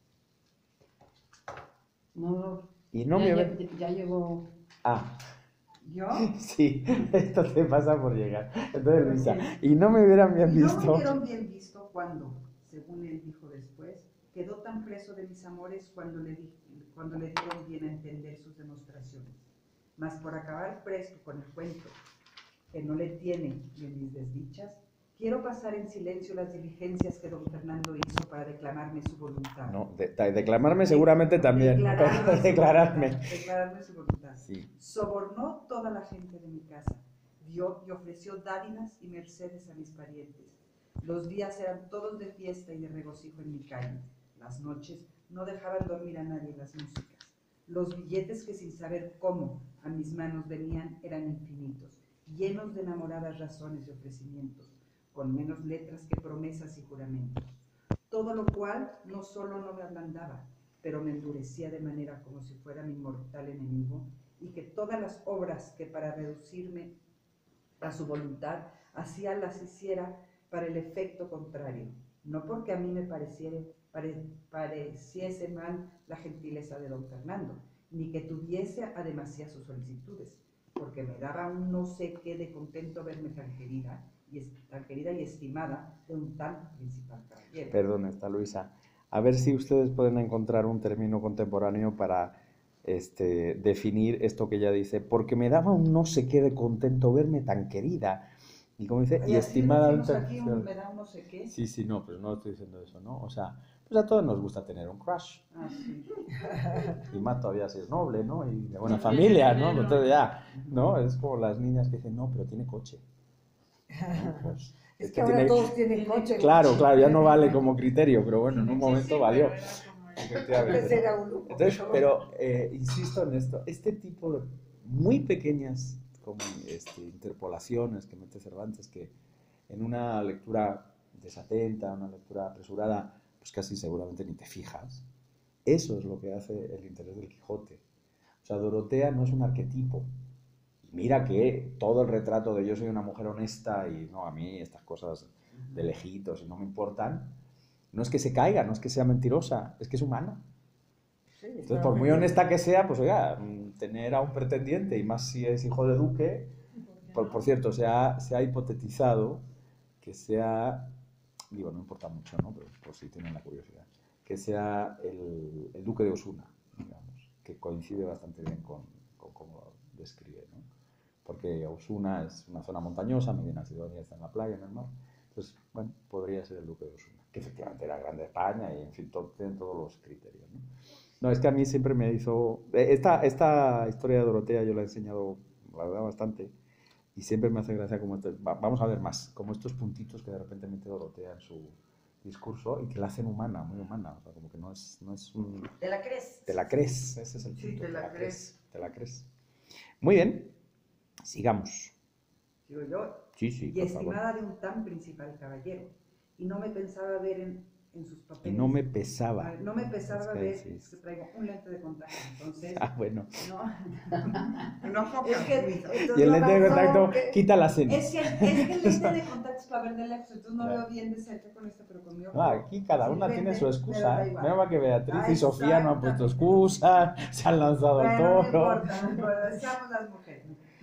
No, Y no ya, me... ya, ya llegó. Ah, ¿Yo? sí, esto te pasa por llegar. Entonces, Luisa, y no me hubieran bien Y no visto. me hubieron bien visto cuando, según él dijo después, quedó tan preso de mis amores cuando le, di, cuando le dieron bien a entender sus demostraciones. Mas por acabar presto con el cuento que no le tiene de mis desdichas, quiero pasar en silencio las diligencias que don Fernando hizo para declamarme su voluntad. No, de, de, declamarme seguramente también. Declararme, ¿no? declararme. Su declararme su voluntad. Sí. Sobornó toda la gente de mi casa, dio y ofreció dádivas y mercedes a mis parientes. Los días eran todos de fiesta y de regocijo en mi calle. Las noches no dejaban dormir a nadie las músicas. Los billetes que sin saber cómo a mis manos venían eran infinitos, llenos de enamoradas razones y ofrecimientos, con menos letras que promesas y juramentos. Todo lo cual no solo no me ablandaba, pero me endurecía de manera como si fuera mi mortal enemigo, y que todas las obras que para reducirme a su voluntad hacía las hiciera para el efecto contrario, no porque a mí me pareciera, pare, pareciese mal la gentileza de don Fernando, ni que tuviese a demasía sus solicitudes, porque me daba un no sé qué de contento verme tan querida y, tan querida y estimada de un tan principal caballero. Perdón, está Luisa. A ver si ustedes pueden encontrar un término contemporáneo para este, definir esto que ella dice, porque me daba un no sé qué de contento verme tan querida. Y como dice, y, y estimada... Aquí un, me da un no sé qué. Sí, sí, no, pero no estoy diciendo eso, ¿no? O sea, pues a todos nos gusta tener un crush. Ah, sí. Y más todavía si es noble, ¿no? Y de buena familia, ¿no? Entonces ya, ¿no? Es como las niñas que dicen, no, pero tiene coche. ¿No? Pues, es, es que ahora tiene... todos tienen coche. Claro, claro, ya no vale como criterio, pero bueno, en un momento sí, valió. Efectivamente. Era un lujo, Entonces, pero eh, insisto en esto, este tipo de muy pequeñas como este, interpolaciones que mete Cervantes, que en una lectura desatenta, una lectura apresurada, pues casi seguramente ni te fijas. Eso es lo que hace el interés del Quijote. O sea, Dorotea no es un arquetipo. Y mira que todo el retrato de yo soy una mujer honesta y no, a mí estas cosas de lejitos y no me importan, no es que se caiga, no es que sea mentirosa, es que es humana. Sí, entonces, por muy honesta que sea, pues oiga, tener a un pretendiente, y más si es hijo de duque, por, por cierto, se ha, se ha hipotetizado que sea, digo, no importa mucho, ¿no? Pero por si tienen la curiosidad, que sea el, el duque de Osuna, digamos, que coincide bastante bien con, con cómo describe, ¿no? Porque Osuna es una zona montañosa, Medina Sidonia está en la playa, en el mar, entonces, bueno, podría ser el duque de Osuna, que efectivamente era grande España y, en fin, todo, tienen todos los criterios, ¿no? No, es que a mí siempre me hizo... Esta, esta historia de Dorotea yo la he enseñado, la verdad, bastante, y siempre me hace gracia como... Este, vamos a ver más, como estos puntitos que de repente mete Dorotea en su discurso y que la hacen humana, muy humana, o sea, como que no es, no es un... Te la crees. Te la crees, ese es el punto. Sí, te la, te la crees. crees. Te la crees. Muy bien, sigamos. Digo yo, sí, sí, y estimada favor. De un tan principal caballero, y no me pensaba ver en, en sus papeles. Y no me pesaba. No me pesaba ver, es que traigo un lente de contacto, entonces... Ah, bueno. No, no es que... Y el lente de contacto no, que, quita la cena. Es que, es que el lente de contacto es para ver de lejos, entonces no claro. Veo bien de cerca con este, pero conmigo... Ah, aquí cada sí, una vente, tiene su excusa. Mira que Beatriz ah, y Sofía no han puesto excusa, se han lanzado al toro. No importa, no importa, seamos las mujeres.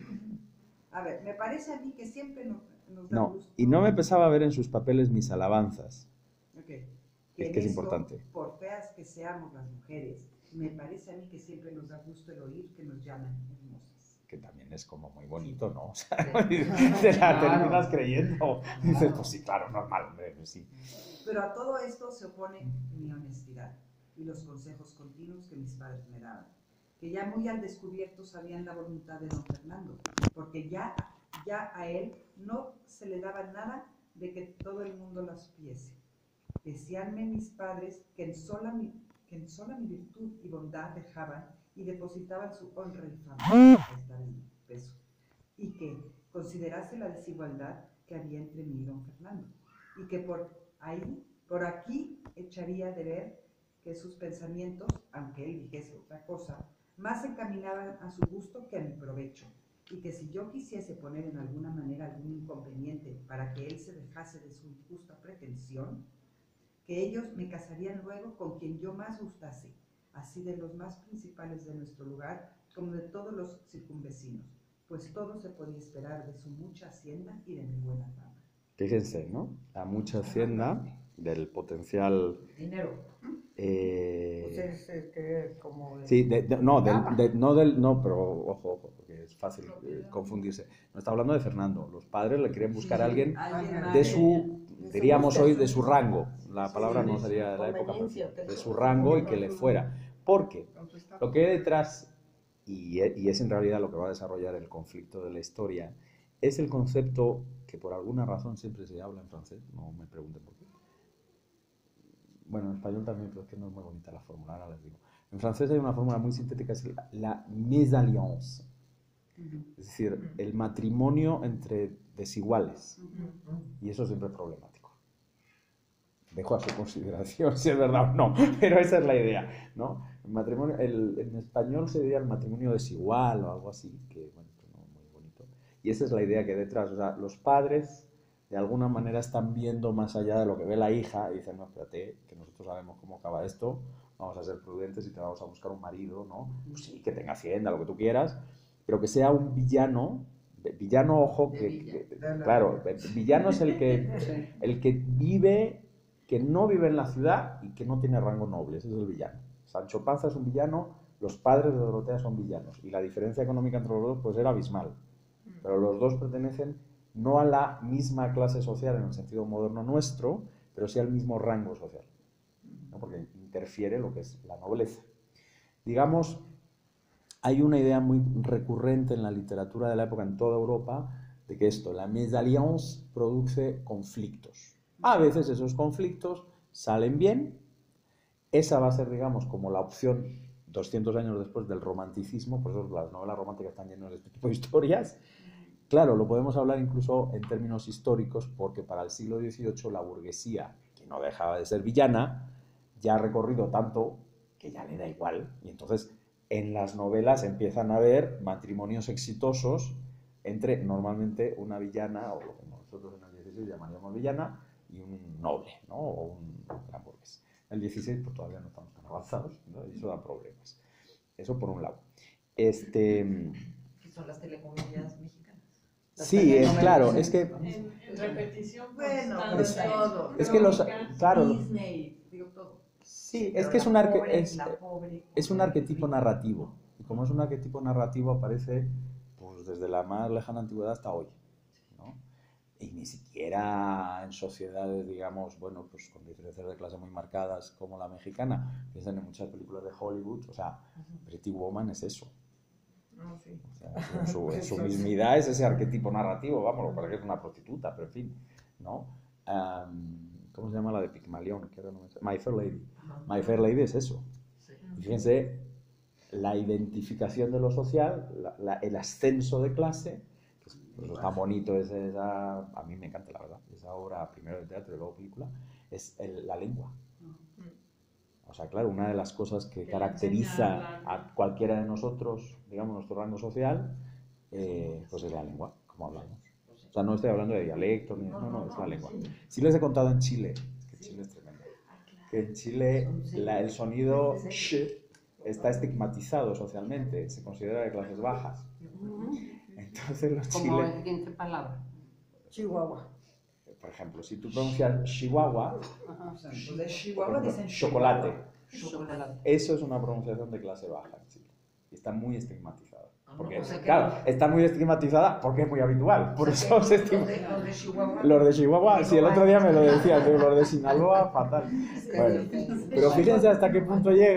A ver, me parece a mí que siempre nos, nos da No, gusto. Y no me pesaba ver en sus papeles mis alabanzas. Okay. Es que es importante. Por feas que seamos las mujeres, me parece a mí que siempre nos da gusto el oír que nos llaman hermosas. Que también es como muy bonito, ¿no? O sea, sí. Te la terminas creyendo. Dices, pues sí, claro, normal, hombre, pues sí. Pero a todo esto se opone mi honestidad y los consejos continuos que mis padres me daban. que ya muy al descubierto sabían la voluntad de don Fernando, porque ya, ya a él no se le daba nada de que todo el mundo la supiese. Decíanme mis padres que en sola mi, que en sola mi virtud y bondad dejaban y depositaban su honra y fama, ahí está el peso, y que considerase la desigualdad que había entre mí y don Fernando, y que por ahí, por aquí echaría de ver que sus pensamientos, aunque él dijese otra cosa, más se encaminaban a su gusto que a mi provecho, y que si yo quisiese poner en alguna manera algún inconveniente para que él se dejase de su injusta pretensión, que ellos me casarían luego con quien yo más gustase, así de los más principales de nuestro lugar como de todos los circunvecinos, pues todo se podía esperar de su mucha hacienda y de mi buena fama. Fíjense, ¿no? La mucha hacienda, del potencial... Dinero. Eh, Pues es, es que como... sí, de, de, no, del, de, no del... No, pero ojo, ojo, porque es fácil eh, confundirse. No está hablando de Fernando. Los padres le quieren buscar a alguien de su, diríamos hoy, de su rango. La palabra no sería de la época, pero de su rango y que le fuera. Porque lo que hay detrás, y, y es en realidad lo que va a desarrollar el conflicto de la historia, es el concepto que por alguna razón siempre se habla en francés, no me pregunten por qué. Bueno, en español también, pero es que no es muy bonita la fórmula, ahora les digo. En francés hay una fórmula muy sintética, es la, la mésalliance. Uh-huh. Es decir, el matrimonio entre desiguales. Uh-huh. Y eso siempre es problemático. Dejo a su consideración si es verdad o no, pero esa es la idea, ¿no? El matrimonio, el, en español se diría el matrimonio desigual o algo así, que bueno, no, muy bonito. Y esa es la idea que hay detrás, o sea, los padres de alguna manera están viendo más allá de lo que ve la hija y dicen, no, espérate, que nosotros sabemos cómo acaba esto, vamos a ser prudentes y te vamos a buscar un marido, ¿no? Pues sí, que tenga hacienda, lo que tú quieras, pero que sea un villano, villano, ojo, que, que claro, villano es el que, el que vive, que no vive en la ciudad y que no tiene rango noble, ese es el villano. Sancho Panza es un villano, los padres de Dorotea son villanos, y la diferencia económica entre los dos pues era abismal, pero los dos pertenecen no a la misma clase social en el sentido moderno nuestro, pero sí al mismo rango social, ¿no? Porque interfiere lo que es la nobleza. Digamos, hay una idea muy recurrente en la literatura de la época en toda Europa de que esto, la mésalliance, produce conflictos. A veces esos conflictos salen bien, esa va a ser, digamos, como la opción doscientos años después del romanticismo, por eso las novelas románticas están llenas de este tipo de historias. Claro, lo podemos hablar incluso en términos históricos, porque para el siglo dieciocho la burguesía, que no dejaba de ser villana, ya ha recorrido tanto que ya le da igual. Y entonces en las novelas empiezan a haber matrimonios exitosos entre normalmente una villana, o lo que nosotros en el dieciséis llamaríamos villana, y un noble, ¿no? O un gran burgués. En el dieciséis pues todavía no estamos tan avanzados, ¿no? Y eso da problemas. Eso por un lado. Este... ¿Qué son las telecomunicaciones mexicanas? Sí, es claro, es que... En, en repetición, bueno, pues, pues todo. Es que los... Claro, Disney, digo todo. sí, Pero es que es un, la arque, pobre, es, la pobre, es un arquetipo narrativo. Y como es un arquetipo narrativo aparece pues, desde la más lejana antigüedad hasta hoy, ¿no? Y ni siquiera en sociedades, digamos, bueno, pues con diferencias de clase muy marcadas como la mexicana. Piensan en muchas películas de Hollywood, o sea, Pretty Woman es eso. Ah, sí. O sea, en, su, en su mismidad es ese arquetipo narrativo, vamos, lo que pasa es que es una prostituta, pero en fin, ¿no? Um, ¿Cómo se llama la de Pigmalión? Que ahora no me... My Fair Lady. My Fair Lady es eso. Y fíjense, la identificación de lo social, la, la, el ascenso de clase, que es pues, tan bonito, es esa, a mí me encanta la verdad, esa obra primero de teatro y luego película, es el, la lengua. O sea, claro, una de las cosas que, que caracteriza a cualquiera de nosotros, digamos, nuestro rango social, eh, pues es la lengua, como hablamos. O sea, no estoy hablando de dialecto, ni, no, no, es la lengua. Sí les he contado en Chile, que Chile es tremendo, que en Chile la, el sonido sh está estigmatizado socialmente, se considera de clases bajas. Entonces los chilenos... ¿Cómo es? ¿En qué palabra? Chihuahua. Por ejemplo, si tú pronuncias Chihuahua, ajá, o sea, de Chihuahua dicen chocolate. chocolate. Eso es una pronunciación de clase baja en Chile. Y está muy estigmatizada. Porque, o sea, claro, que... está muy estigmatizada porque es muy habitual. Por o sea, eso se estigma... Los de Chihuahua. Los de Chihuahua, si sí, el otro día me lo decían, los de Sinaloa, fatal. Bueno, pero fíjense hasta qué punto llega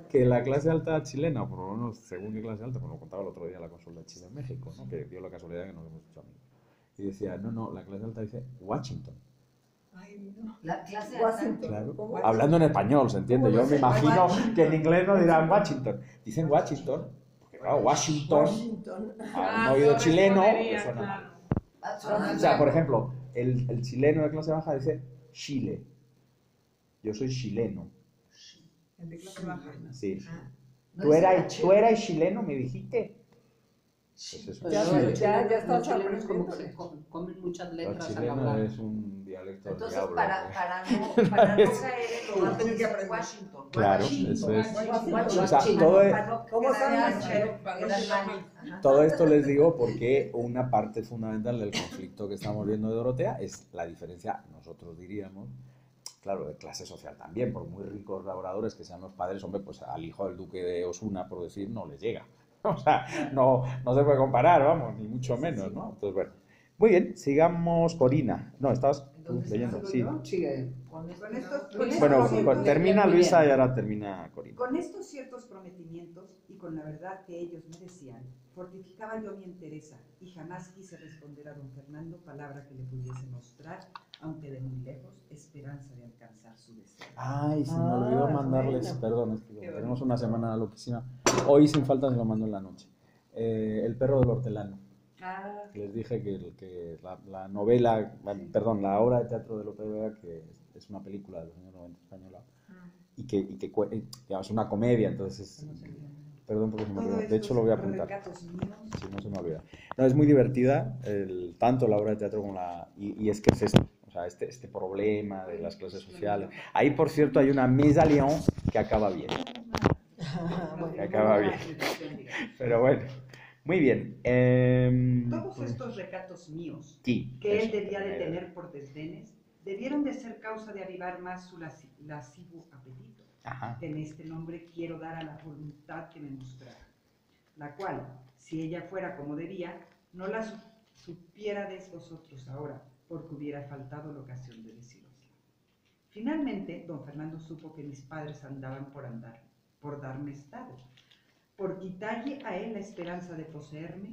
que la clase alta chilena, por lo menos según mi clase alta, pues lo contaba el otro día la consulta de Chile en México, ¿no? Que dio la casualidad que nos hemos hecho amigos. Y decía, no, no, la clase alta dice Washington. Ay, no. La clase Washington. Claro. ¿Cómo? Hablando en español, ¿se entiende? Yo me imagino Washington. que en inglés no dirán Washington. Dicen Washington, porque claro, Washington, Washington. a un oído chileno, le suena. Claro. Ah, O sea, por ejemplo, el, el chileno de clase baja dice Chile. Yo soy chileno. El de clase baja. Sí. no ¿Tú es eras, H. ¿Tú eras chileno, me dijiste? Pues eso. Ya, Sí. ya, ya, ya estás Los chilenos como que aprendiendo. se co- comen muchas El letras al chileno hablar. es un dialecto del Entonces, diablo. para, ¿eh? para, no, para no caer en lo Vas a más tener que dice aprender. Washington. Claro, Washington. eso es. Washington. O sea, todo es- Para no ¿Cómo quedar saben H, chileno? Para no quedar quedar mal. mal. Ajá. Todo esto les digo porque una parte fundamental del conflicto que estamos viendo de Dorotea es la diferencia, nosotros diríamos, claro, de clase social también, por muy ricos laboradores que sean los padres, hombre, pues al hijo del duque de Osuna, por decir, no le llega. O sea, no, no se puede comparar, vamos, ni mucho menos, ¿no? Entonces, bueno. Muy bien, sigamos, Corina. No, estabas tú Entonces, leyendo, ¿sigo sí. yo? Sigue. Con esto- Con estos- con con esto- Bueno, Sí, con- muy termina bien, Luisa muy y bien. ahora termina Corina. Con estos ciertos prometimientos y con la verdad que ellos me decían, fortificaba yo mi entereza y jamás quise responder a don Fernando palabra que le pudiese mostrar, aunque de muy lejos, esperanza de alcanzar su deseo. Ay, se me Ah, olvidó mandarles, bueno. perdón, es que Qué tenemos bonito. una semana loquísima. Hoy sin falta se lo mando en la noche. Eh, El perro del hortelano. Ah, Les dije que, el- que la, la novela, la- perdón, la obra de teatro de Lope de Vega, que es, es una película de los años noventa española, y que, y que cue- eh, digamos, es una comedia, entonces, es- perdón porque se me todo olvidó. De hecho, estos lo voy a apuntar. recatos míos, Si no se me olvida. No, es muy divertida, el, tanto la obra de teatro como la... Y, y es que es esto, o sea, este, este problema de las clases sociales. Ahí, por cierto, hay una mise à Lyon que acaba bien. Que acaba bien. Pero bueno, muy bien. Eh, todos estos recatos míos, sí, que él eso, debía de primero. tener por desdenes, debieron de ser causa de avivar más su lasci- lascivo apetito. Ajá. En este nombre quiero dar a la voluntad que me mostrara, la cual, si ella fuera como debía, no la su supiérades vosotros ahora, porque hubiera faltado la ocasión de decirosla. Finalmente, don Fernando supo que mis padres andaban por andar, por darme estado, por quitarle a él la esperanza de poseerme,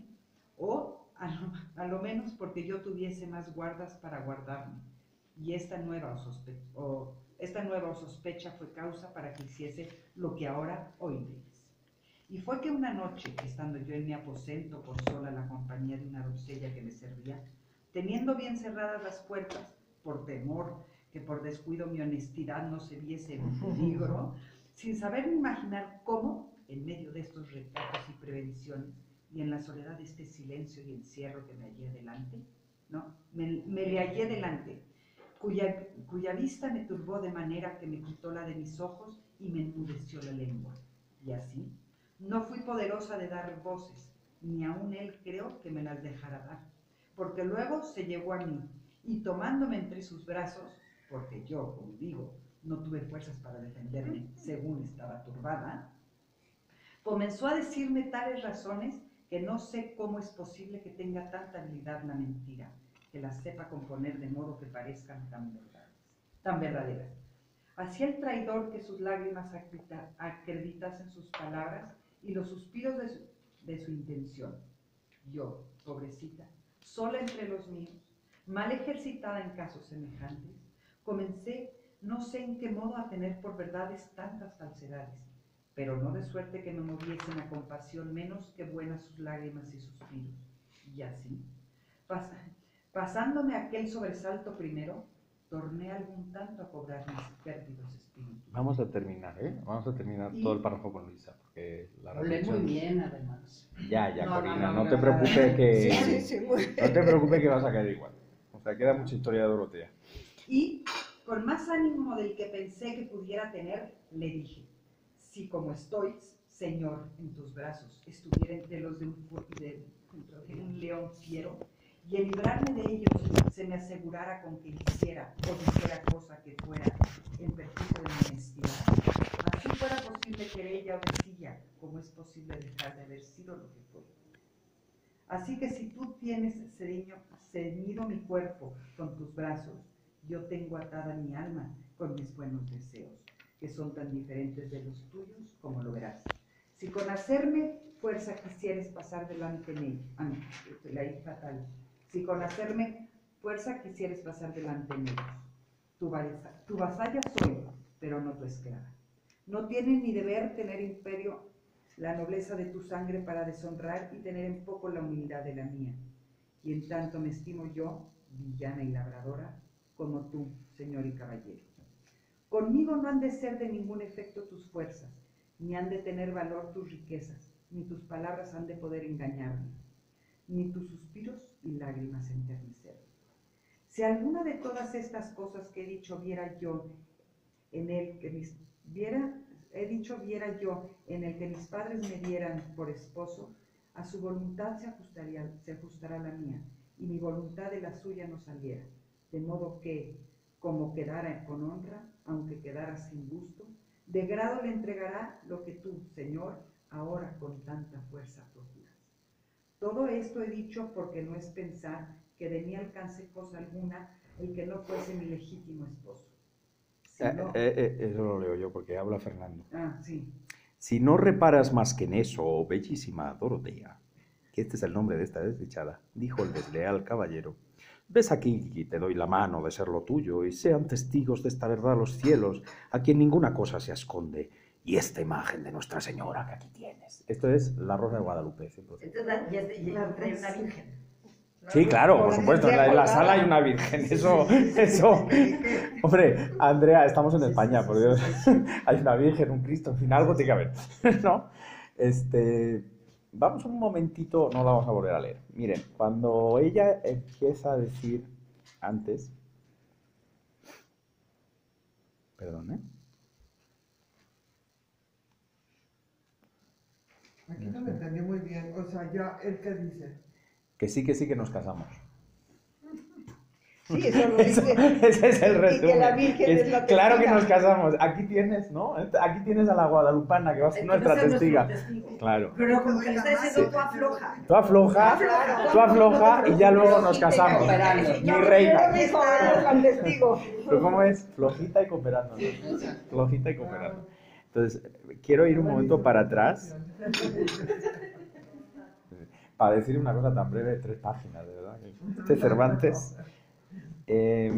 o a lo, a lo menos porque yo tuviese más guardas para guardarme, y esta nueva o sospe o esta nueva o sospecha fue causa para que hiciese lo que ahora oiréis. Y fue que una noche, estando yo en mi aposento por sola la compañía de una doncella que me servía, teniendo bien cerradas las puertas, por temor que por descuido mi honestidad no se viese en peligro, sin saber ni imaginar cómo, en medio de estos recatos y prevenciones, y en la soledad de este silencio y encierro que me hallé delante, ¿no? me, me le hallé delante, Cuya, cuya vista me turbó de manera que me quitó la de mis ojos y me enmudeció la lengua. Y así, no fui poderosa de dar voces, ni aun él creo que me las dejara dar, porque luego se llegó a mí, y tomándome entre sus brazos, porque yo, como digo, no tuve fuerzas para defenderme, según estaba turbada, comenzó a decirme tales razones que no sé cómo es posible que tenga tanta habilidad la mentira, que las sepa componer de modo que parezcan tan verdaderas. Tan verdaderas. Hacía el traidor que sus lágrimas acredita, acreditasen sus palabras y los suspiros de su, de su intención. Yo, pobrecita, sola entre los míos, mal ejercitada en casos semejantes, comencé no sé en qué modo a tener por verdades tantas falsedades, pero no de suerte que me moviesen a compasión menos que buenas sus lágrimas y suspiros. Y así, pasa, pasándome aquel sobresalto primero, torné algún tanto a cobrar mis pérdidos espíritus. Vamos a terminar, ¿eh? Vamos a terminar Y- todo el párrafo con Luisa, porque la Lo lee muy reflexión... bien, además. Ya, ya, No, no, Corina, no, no, no, te no, preocupes no. que... Sí, sí, sí, muy No te preocupes que vas a caer igual. O sea, queda mucha historia de Dorotea. Y, con más ánimo del que pensé que pudiera tener, le dije, si como estoy, Señor, en tus brazos, estuviera entre los de un, fu- de, de un león fiero, y el librarme de ellos se me asegurara con que hiciera o dijera cosa que fuera en perjuicio de mi honestidad, así fuera posible querella o decilla, como es posible dejar de haber sido lo que fue. Así que si tú tienes ceñido, ceñido mi cuerpo con tus brazos, yo tengo atada mi alma con mis buenos deseos. que son tan diferentes de los tuyos como lo verás. Si con hacerme fuerza quisieres pasar delante en ella, ah, no, la hija fatal. Si con hacerme fuerza quisieres pasar delante en ellos, tu, tu vasalla soy, pero no tu esclava. No tiene ni deber tener imperio la nobleza de tu sangre para deshonrar y tener en poco la humildad de la mía. Y en tanto me estimo yo, villana y labradora, como tú, señor y caballero. Conmigo no han de ser de ningún efecto tus fuerzas, ni han de tener valor tus riquezas, ni tus palabras han de poder engañarme, ni tus suspiros y lágrimas enternecerme. Si alguna de todas estas cosas que he dicho viera yo en el que mis viera, he dicho viera yo en el que mis padres me dieran por esposo, a su voluntad se ajustaría, se ajustará la mía, y mi voluntad de la suya no saliera, de modo que, como quedara con honra, aunque quedara sin gusto, de grado le entregará lo que tú, Señor, ahora con tanta fuerza procuras. Todo esto he dicho porque no es pensar que de mí alcance cosa alguna el que no fuese mi legítimo esposo. Si no... eh, eh, eso lo leo yo porque habla Fernando. Ah, sí. Si no reparas más que en eso, bellísima Dorotea, que este es el nombre de esta desdichada, dijo el desleal caballero, ves aquí y te doy la mano de ser lo tuyo, y sean testigos de esta verdad los cielos, a quien ninguna cosa se esconde, y esta imagen de Nuestra Señora que aquí tienes. Esto es la Rosa de Guadalupe. cien por ciento. Esta es la, y, es, y trae una virgen. Sí, claro, por supuesto, en la, en la sala hay una virgen, eso, eso. Hombre, Andrea, estamos en España, por Dios. Hay una virgen, un Cristo, en fin, algo tiene que haber, ¿no? Este, vamos un momentito, no la vamos a volver a leer. Miren, cuando ella empieza a decir antes, perdón, ¿eh? Aquí no me entendí muy bien, o sea, ya, ¿el qué dice? Que sí, que sí, que nos casamos. Sí, eso lo Eso, dice. ese es el Y resumen. que la Virgen Es- es la claro que testiga. nos casamos. Aquí tienes, ¿no? Aquí tienes a la guadalupana que va a ser nuestra testiga. Claro. Pero como que le está diciendo tú afloja. Tú afloja, tú afloja y ya luego nos casamos. Mi reina. Dijo, al testigo. ¿Pero cómo es? Flojita y cooperando. ¿No? Flojita y cooperando. Entonces, quiero ir un momento para atrás para decir una cosa tan breve de tres páginas, de verdad. Este Cervantes... Eh,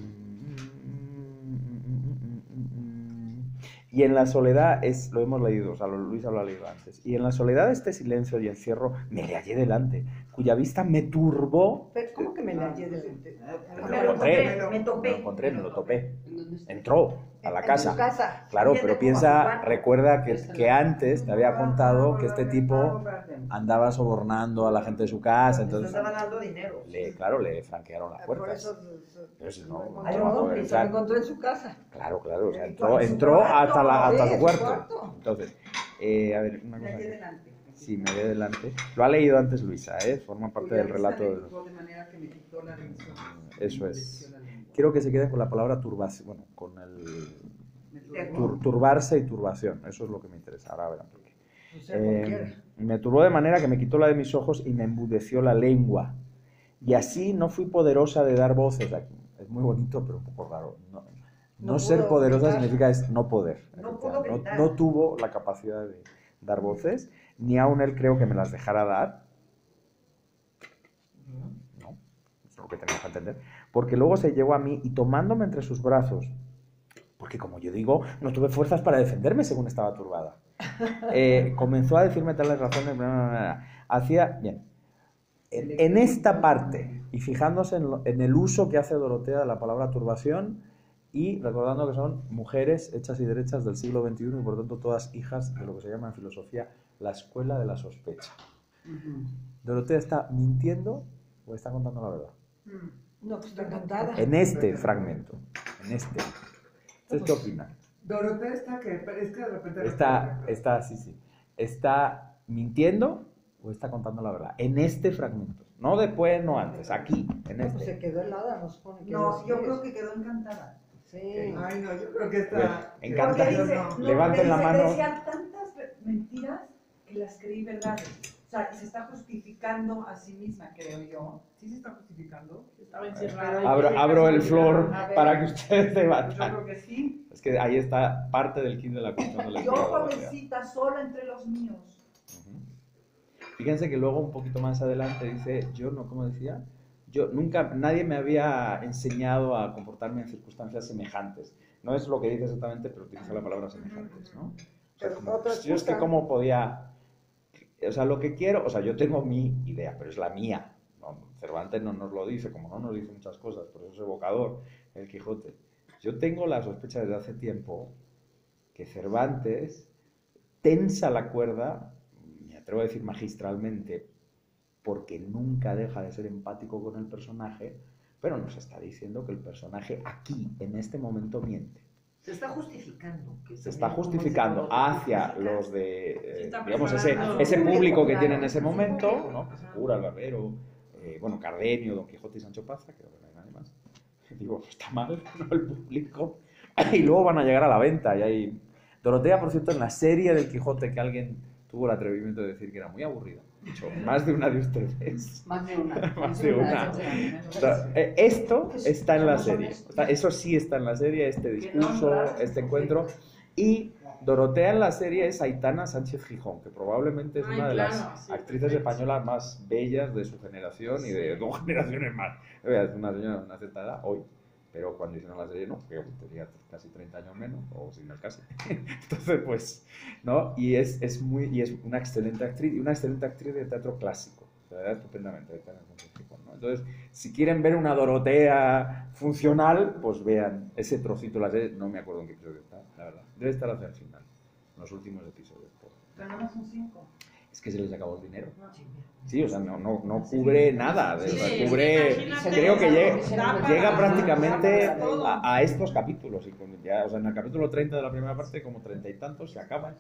y en la soledad, es, lo hemos leído, o sea, Luisa lo ha leído antes, y en la soledad de este silencio y encierro me le hallé delante, cuya vista me turbó. Pero, ¿cómo que me la hallé delante? Me lo encontré, me topé. me lo encontré, me lo topé. Entró a la casa. En tu casa. Claro, Entiende pero como piensa, a tu cuarto. recuerda que, que antes te había contado que este tipo andaba sobornando a la gente de su casa, Entonces entonces, estaban dando dinero. le, claro, le franquearon las Por puertas. eso Pero si no, lo no encontró, va a poder se entrar. lo encontró en su casa. Claro, claro, o sea, En entró, su entró cuarto, hasta, la, hasta sí, su su cuarto. cuarto. Entonces, eh, a ver, una Me cosa. hallé que- delante. Sí, me ve delante. Lo ha leído antes Luisa, ¿eh? Forma parte Cuya del vista relato. me del- turbó de manera que me quitó la razón. Eso Me es. endureció la lengua. Quiero que se queden con la palabra turbación, bueno, con el Me turbó. tur- turbarse y turbación. Eso es lo que me interesa. Ahora verán por qué. O sea, Eh, cualquiera. me turbó de manera que me quitó la de mis ojos y me embudeció la lengua. Y así no fui poderosa de dar voces. Aquí. Es muy bonito, pero un poco raro. No, no No ser pudo poderosa gritar. significa es no poder. No pudo No, gritar. no tuvo la capacidad de dar voces, ni aún él creo que me las dejara dar. No, es lo que tenemos que entender. Porque luego se llegó a mí y tomándome entre sus brazos, porque como yo digo, no tuve fuerzas para defenderme según estaba turbada. Eh, comenzó a decirme tales razones, bla, bla, bla. Hacía, bien, en, en esta parte, y fijándose en, lo- en el uso que hace Dorotea de la palabra turbación, y recordando que son mujeres hechas y derechas del siglo veintiuno y por tanto todas hijas de lo que se llama en filosofía la escuela de la sospecha. Ujú. ¿Dorotea está mintiendo o está contando la verdad? No, pues está encantada. En este fragmento, en este. ¿Usted qué opina? Dorotea está que, es que de repente... Está, está, sí, sí. ¿Está mintiendo o está contando la verdad? En este fragmento. No después, no antes, aquí, en No, pues se este. quedó helada, no supone que No, así yo es. creo que quedó encantada. Sí. Ay, no, yo creo que Bueno, está... encanta. Porque dice, No, no, Levanten me la dice, mano. decían tantas ve- mentiras que las creí verdades. O sea, y se está justificando a sí misma, creo yo. ¿Sí se está justificando? Estaba encerrada. Abro, abro el flor A ver, para que ustedes Yo debatan. creo que sí. Es que ahí está parte del kit de la cuestión de la Yo, lectura. pobrecita, sola entre los míos. Fíjense que luego un poquito más adelante dice, yo no, ¿cómo decía? Yo nunca, nadie me había enseñado a comportarme en circunstancias semejantes. No es lo que dice exactamente, pero utiliza la palabra semejantes, ¿no? O sea, como, Otra yo es que cosa. cómo podía, o sea, lo que quiero, o sea, yo tengo mi idea, pero es la mía. No, Cervantes no nos lo dice, como no nos dice muchas cosas, por eso es evocador, el Quijote. Yo tengo la sospecha desde hace tiempo que Cervantes tensa la cuerda, me atrevo a decir magistralmente, porque nunca deja de ser empático con el personaje, pero nos está diciendo que el personaje aquí, en este momento, miente. Se está justificando. Que Se está justificando hacia los de, eh, está digamos, ese, preparando. ese público que Claro. tiene en ese momento, ¿no? Pues el cura, el barbero, eh, bueno, Cardenio, Don Quijote y Sancho Panza, que no hay nadie más. Digo, está mal, ¿no? El público. Y luego van a llegar a la venta. Y hay... Dorotea, por cierto, en la serie del Quijote que alguien tuvo el atrevimiento de decir que era muy aburrida. Dicho, más de una de ustedes. Más de una. Más de una. Eh, Esto está en la serie. O sea, eso sí está en la serie, este discurso, este encuentro. Y Dorotea en la serie es Aitana Sánchez Gijón, que probablemente es Ay, una de claro, las sí, actrices perfecto. españolas más bellas de su generación y de dos generaciones más. Es una señora de una cierta edad hoy, pero cuando hicieron la serie no, porque tenía casi treinta años menos, o si no es casi. Entonces, pues, ¿no? Y es, es, muy, y es una excelente actriz, y una excelente actriz de teatro clásico. Se le da estupendamente, Aitana Sánchez Gijón, ¿no? Entonces, si quieren ver una Dorotea funcional, pues vean ese trocito de la serie. No me acuerdo en qué episodio está, la verdad. Debe estar hacia el final, en los últimos episodios. Por... Pero no son cinco. Es que se les acabó el dinero. Sí, Sí, o sea, no, no, no cubre nada. O sea, Sí, cubre, imagínate, creo que llega, da para- llega prácticamente da para todo. a, a estos capítulos. Y con- ya, o sea, en el capítulo treinta de la primera parte, como treinta y tantos, se acaba.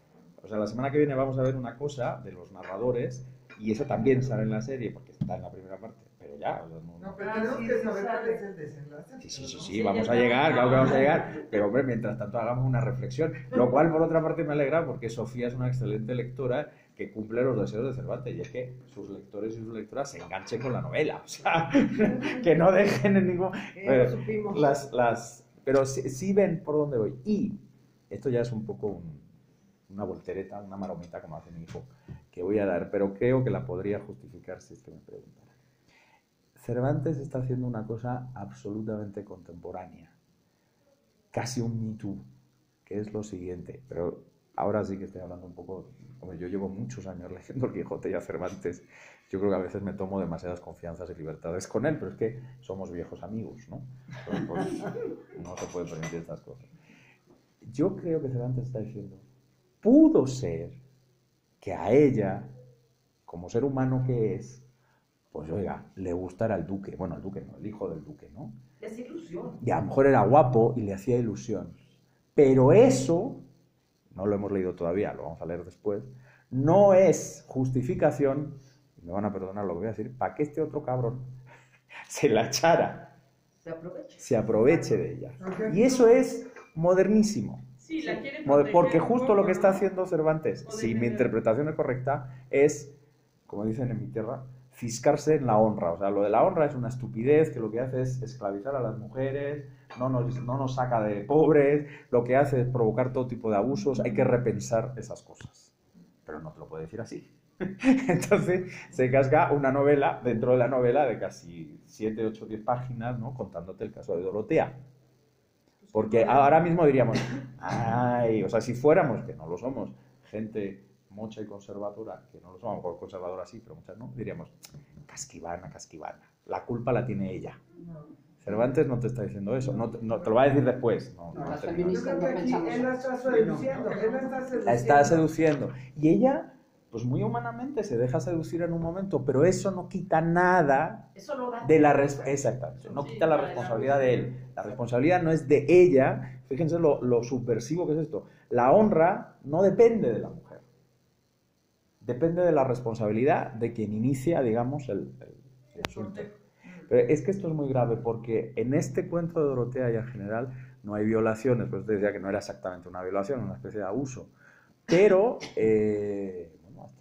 O sea, la semana que viene vamos a ver una cosa de los narradores, y eso también sale en la serie, porque está en la primera parte. Pero ya, o sea, no, No, no. pero Ah, tenemos sí, que sí saber cuál sale. es el desenlace. Sí, sí, sí, ¿no? sí, Sí, vamos ya a está. llegar, claro que vamos a llegar, pero hombre, mientras tanto hagamos una reflexión, lo cual por otra parte me alegra porque Sofía es una excelente lectora que cumple los deseos de Cervantes y es que sus lectores y sus lectoras se enganchen con la novela, o sea, que no dejen en ningún... Ya lo supimos. Las, las, pero sí, sí ven por dónde voy. Y esto ya es un poco un- una voltereta, una maromita, como hace mi hijo, que voy a dar, pero creo que la podría justificar si es que me preguntara. Cervantes está haciendo una cosa absolutamente contemporánea, casi un Me Too, que es lo siguiente, pero ahora sí que estoy hablando un poco, hombre, yo llevo muchos años leyendo el Quijote y a Cervantes, yo creo que a veces me tomo demasiadas confianzas y libertades con él, pero es que somos viejos amigos, ¿no? Entonces, pues, no se puede permitir estas cosas. Yo creo que Cervantes está diciendo, pudo ser que a ella, como ser humano que es, pues oiga, le gustara el duque, bueno, el duque no, el hijo del duque, ¿no? Es ilusión. Y a lo mejor era guapo y le hacía ilusión. Pero eso, no lo hemos leído todavía, lo vamos a leer después, no es justificación, y me van a perdonar lo que voy a decir, para que este otro cabrón se la echara, Se aprovecha. se aproveche de ella. Ok. Y eso es modernísimo. Sí, la quiere Moder- proteger Porque un justo poco, lo que está ¿no? haciendo Cervantes, O si mi defender. interpretación es correcta, es, como dicen en mi tierra, ciscarse en la honra. O sea, lo de la honra es una estupidez que lo que hace es esclavizar a las mujeres, no nos, no nos saca de pobres, lo que hace es provocar todo tipo de abusos. Hay que repensar esas cosas. Pero no te lo puede decir así. Entonces se casca una novela dentro de la novela de casi siete, ocho, diez páginas, ¿no? Contándote el caso de Dorotea. Porque ahora mismo diríamos, ay, o sea, si fuéramos, que no lo somos, gente mocha y conservadora, que no lo somos, a lo mejor conservadora sí, pero muchas no, diríamos, casquivana, casquivana, la culpa la tiene ella. Cervantes no te está diciendo eso, no te, no, te lo va a decir después. No, No, no las te- feministas Yo creo que no aquí pensamos él la así. está seduciendo, él la está seduciendo. la está seduciendo. Y ella, pues muy humanamente, se deja seducir en un momento, pero eso no quita nada Eso lo da. de la res- exactamente, no Sí, quita la vale, responsabilidad la- de él. La responsabilidad no es de ella. Fíjense lo, lo subversivo que es esto. La honra no depende de la mujer. Depende de la responsabilidad de quien inicia, digamos, el, el- el asunto. Pero es que esto es muy grave porque en este cuento de Dorotea y en general no hay violaciones, pues te decía que no era exactamente una violación, una especie de abuso. Pero, eh, bueno, hasta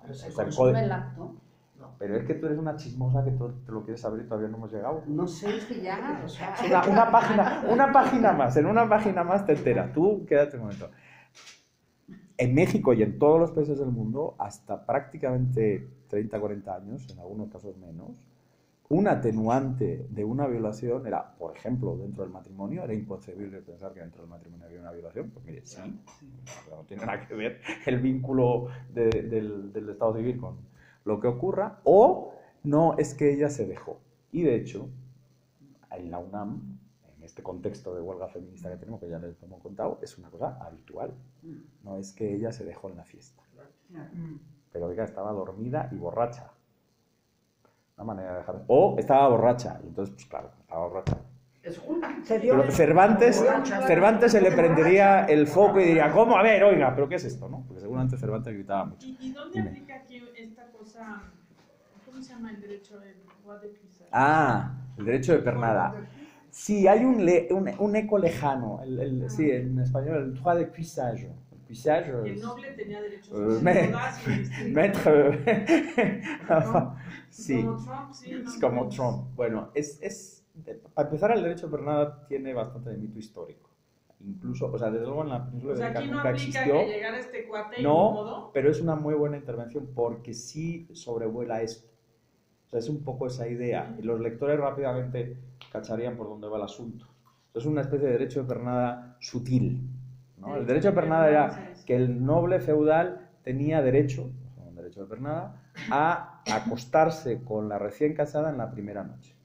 Pero se O sea, el consume código- el acto. Pero es que tú eres una chismosa que tú te lo quieres saber y todavía no hemos llegado. No sé, es que ya, o sea... Una, una página, una página más, en una página más te enteras. Tú quédate un momento. En México y en todos los países del mundo, hasta prácticamente treinta, cuarenta años, en algunos casos menos, un atenuante de una violación era, por ejemplo, dentro del matrimonio, era inconcebible pensar que dentro del matrimonio había una violación. Pues mire, sí, no tiene nada que ver el vínculo de, del, del Estado civil con lo que ocurra, o no, es que ella se dejó. Y de hecho, en la UNAM, en este contexto de huelga feminista que tenemos, que ya les hemos contado, es una cosa habitual. No es que ella se dejó en la fiesta. Pero oiga, estaba dormida y borracha. Una manera de dejar. O estaba borracha. Y entonces, pues claro, estaba borracha. Es una. Se dio Pero Cervantes, Cervantes se le prendería el foco y diría, ¿cómo? A ver, oiga, ¿pero qué es esto? ¿No? Porque seguramente Cervantes gritaba mucho. ¿Y, y dónde Dime. aplica aquí esta cosa? ¿Cómo se llama el derecho de droit de pisar? Ah, el derecho de pernada. Sí, hay un, le- un, un eco lejano. El, el- sí, en español, el droit de cuissage. El cuissage Y el es- noble tenía derechos Eh, a me- bodas y vestir. Maître. Sí, Como Trump, sí. es más o como menos. Trump. Bueno, es, es, para empezar, el derecho de pernada tiene bastante de mito histórico. Incluso, o sea, desde luego en la península O sea, ibérica aquí no nunca aplica existió. que llegara este cuate y No, modo. pero es una muy buena intervención porque sí sobrevuela esto. O sea, es un poco esa idea. Y los lectores rápidamente cacharían por dónde va el asunto. Es una especie de derecho de pernada sutil, ¿no? El derecho de pernada era que el noble feudal tenía derecho, o sea, un derecho de pernada, a acostarse con la recién casada en la primera noche.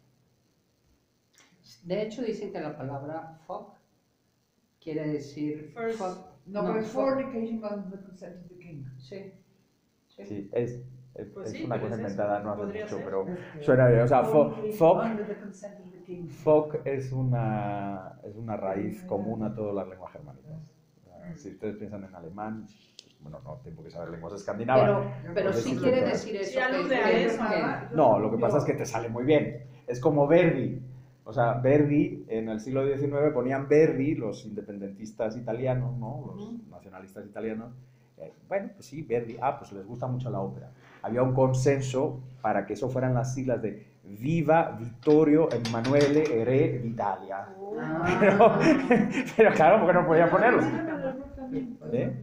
De hecho, dicen que la palabra fuck quiere decir... First. fuck. No, No, but fuck. fornicating on the consent of the king. Sí. Sí. Sí, es, es, Pues es sí, una pero cosa es eso, inventada, no hace podría mucho, ser. pero suena bien. O sea, fo- Fornicating fuck, under the consent of the king. fuck es una, es una raíz común a todas las lenguas germánicas. O sea, si ustedes piensan en alemán, bueno, no tengo que saber lenguas escandinavas. Pero, pero sí Entonces, quiere claro. decir eso. Sí, alude a que- eso. que- No, lo que pasa es que te sale muy bien. Es como Verdi. O sea, Verdi, en el siglo diecinueve ponían Verdi, los independentistas italianos, ¿no? Los nacionalistas italianos. Eh, bueno, pues sí, Verdi. Ah, pues les gusta mucho la ópera. Había un consenso para que eso fueran las siglas de Viva Vittorio Emanuele Re d'Italia. Pero, pero claro, porque no podía ponerlo. ¿Eh?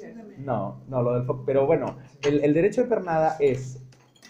No, no, lo del fo- pero bueno, el, el derecho de pernada es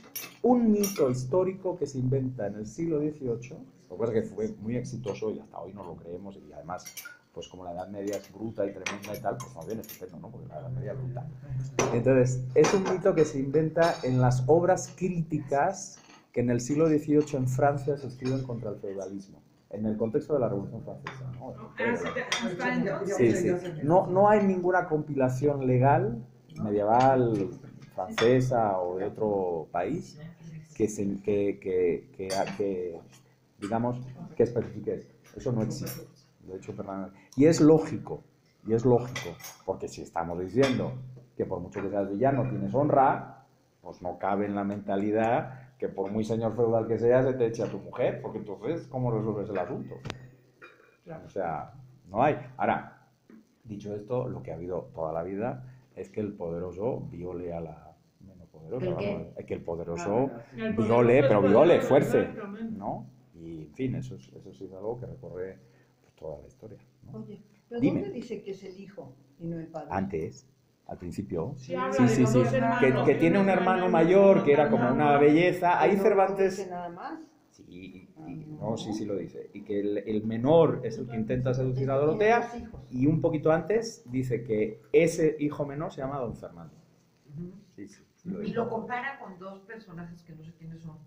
un mito histórico que se inventa en el siglo dieciocho, lo que pasa es que fue muy exitoso y hasta hoy no lo creemos, y además, pues como la Edad Media es bruta y tremenda y tal, pues más bien estupendo, ¿no? Porque la Edad Media es bruta. Entonces, es un mito que se inventa en las obras críticas que en el siglo dieciocho en Francia se escriben contra el feudalismo, en el contexto de la Revolución Francesa, ¿no? Ah, sí, te- hasta entonces. Sí, sí. No, no hay ninguna compilación legal medieval francesa o de otro país que, se, que, que, que, que, digamos, que especifique esto. Eso no existe. De hecho, y es lógico, y es lógico, porque si estamos diciendo que por mucho que seas villano tienes honra, pues no cabe en la mentalidad que por muy señor feudal que seas se te eche a tu mujer, porque entonces, ¿cómo resuelves el asunto? O sea, no hay. Ahora, dicho esto, lo que ha habido toda la vida es que el poderoso viole a la menos poderosa. ¿El qué? Vamos, es que el poderoso El viole, poderoso pero es viole, poderoso, fuerce, exactamente. ¿no? Y, en fin, eso, es- eso sí es algo que recorre pues, toda la historia, ¿no? Oye, ¿pero Dime. dónde dice que es el hijo y no el padre? Antes, al principio, Sí, habla sí, de sí, los sí, dos hermanos, que, que tiene un hermano mayor que era como una belleza. Ahí Cervantes... ¿Dice nada más? Sí, y- no, sí, sí lo dice. Y que el, el menor es el que intenta seducir a Dorotea. Tiene dos hijos. Y un poquito antes dice que ese hijo menor se llama Don Fernando. Sí, sí, sí lo Y dice. lo compara con dos personajes que no sé quiénes son.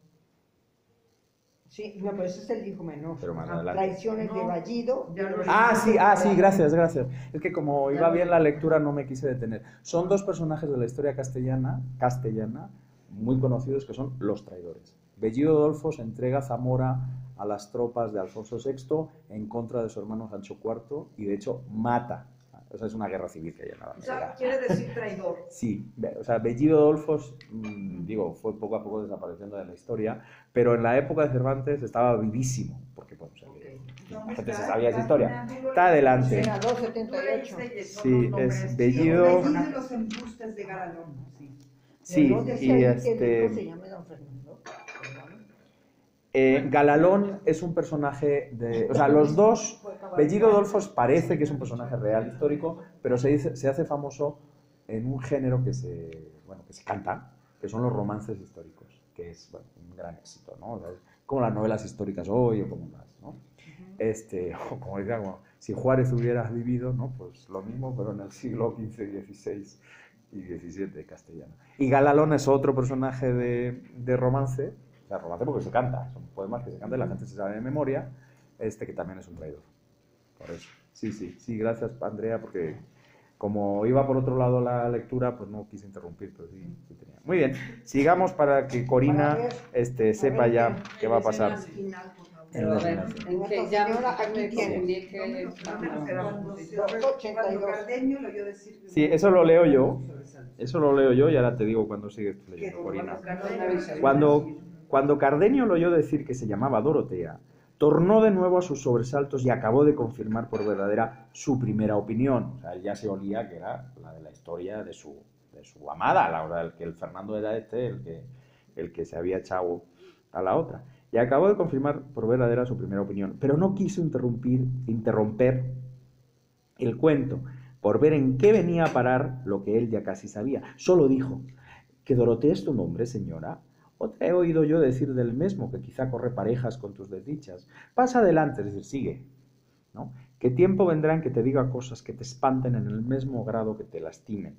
Sí, no, pero ese es el hijo menor. Pero más Ajá, adelante. Traiciones de No, Vallido. ya lo Ah, sí, ah, sí, gracias, gracias. Es que como iba bien la lectura no me quise detener. Son dos personajes de la historia castellana, castellana muy conocidos que son los traidores. Bellido Dolfo se entrega Zamora a las tropas de Alfonso sexto en contra de su hermano Sancho cuarto y de hecho mata. O sea, es una guerra civil que hay en la Edad O sea, Media. quiere decir traidor. Sí, ve- o sea, Bellido Dolfos, mmm, digo, fue poco a poco desapareciendo de la historia, pero en la época de Cervantes estaba vivísimo, porque bueno, se le- la gente se sabía esa historia. Está adelante. Era dos setenta y ocho. Tú leíste y son Sí, los es nombres. Bellido. Bellido y los embustes de Garalón. Sí. Sí, ¿No decía y ahí que el este... hijo se llame don Fernando? Perdón. Eh, Galalón es un personaje de... O sea, los dos... Bellido Dolfos parece que es un personaje real, histórico, pero se, dice, se hace famoso en un género que se, bueno, que se canta, que son los romances históricos, que es bueno, un gran éxito, ¿no? O sea, como las novelas históricas hoy o como más, ¿no? Este, o como decía, como, si Juárez hubiera vivido, ¿no? Pues lo mismo, pero en el siglo quince, dieciséis y diecisiete castellano. Y Galalón es otro personaje de, de romance, o sea, romance porque se canta, son poemas que se cantan y la gente se sabe de memoria, este que también es un traidor. Por eso. Sí, sí, sí, gracias Andrea, porque como iba por otro lado la lectura, pues no quise interrumpir, pero sí, sí tenía. Muy bien, sigamos para que Corina este, sepa ya qué va a pasar. Pero a ver, en que ya me Aquí confundí que... Cuando Cardenio lo oyó decir... Sí, eso lo leo yo, eso lo leo yo y ahora te digo cuando sigues leyendo, Corina. Cuando, cuando Cardenio lo oyó decir que se llamaba Dorotea, tornó de nuevo a sus sobresaltos y acabó de confirmar por verdadera su primera opinión. O sea, él ya se olía que era la de la historia de su, de su amada, la hora del que el Fernando era este, el que, el que se había echado a la otra. Y acabó de confirmar por verdadera su primera opinión, pero no quiso interrumpir, interromper el cuento por ver en qué venía a parar lo que él ya casi sabía. Solo dijo, ¿que Dorotea es tu nombre, señora? Otra he oído yo decir del mismo, que quizá corre parejas con tus desdichas. Pasa adelante, es decir, sigue, ¿no? ¿Qué tiempo vendrá en que te diga cosas que te espanten en el mismo grado que te lastimen?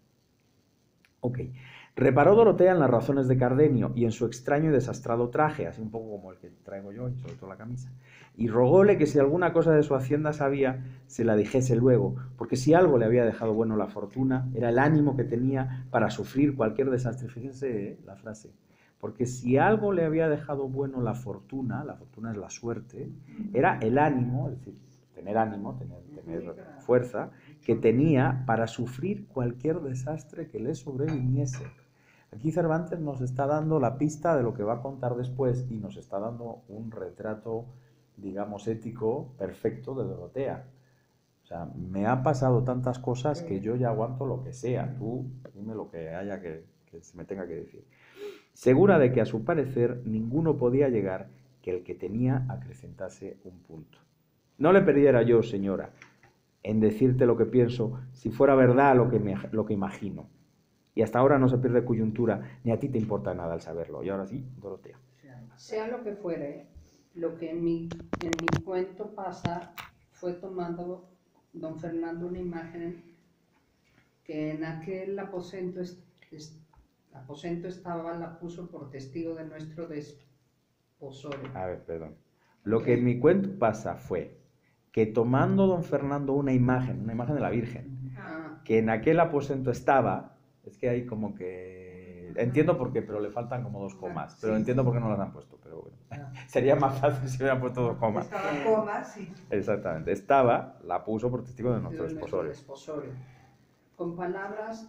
Ok. Reparó Dorotea en las razones de Cardenio y en su extraño y desastrado traje, así un poco como el que traigo yo, y sobre todo la camisa, y rogóle que si alguna cosa de su hacienda sabía, se la dijese luego, porque si algo le había dejado bueno la fortuna, era el ánimo que tenía para sufrir cualquier desastre. Fíjense ¿eh? La frase. Porque si algo le había dejado bueno la fortuna, la fortuna es la suerte, era el ánimo, es decir, tener ánimo, tener, tener fuerza, que tenía para sufrir cualquier desastre que le sobreviniese. Aquí Cervantes nos está dando la pista de lo que va a contar después y nos está dando un retrato, digamos, ético perfecto de Dorotea. O sea, me han pasado tantas cosas que yo ya aguanto lo que sea. Tú dime lo que haya que, que se me tenga que decir. Segura de que a su parecer ninguno podía llegar que el que tenía acrecentase un punto. No le perdiera yo, señora, en decirte lo que pienso, si fuera verdad lo que, me, lo que imagino. Y hasta ahora no se pierde coyuntura, ni a ti te importa nada al saberlo. Y ahora sí, Dorotea. Sea lo que fuere, lo que en mi, en mi cuento pasa fue tomando don Fernando una imagen que en aquel aposento, es, es, aposento estaba, la puso por testigo de nuestro desposorio. A ver, perdón. Lo que en mi cuento pasa fue que tomando don Fernando una imagen, una imagen de la Virgen, Ah. que en aquel aposento estaba, es que hay como que... Entiendo por qué, pero le faltan como dos comas, pero entiendo por qué no las han puesto, pero bueno. Sería más fácil si hubieran puesto dos comas. Estaba comas, sí. Exactamente. Estaba, la puso por testigo de nuestro de nuestro desposorio. desposorio. Con palabras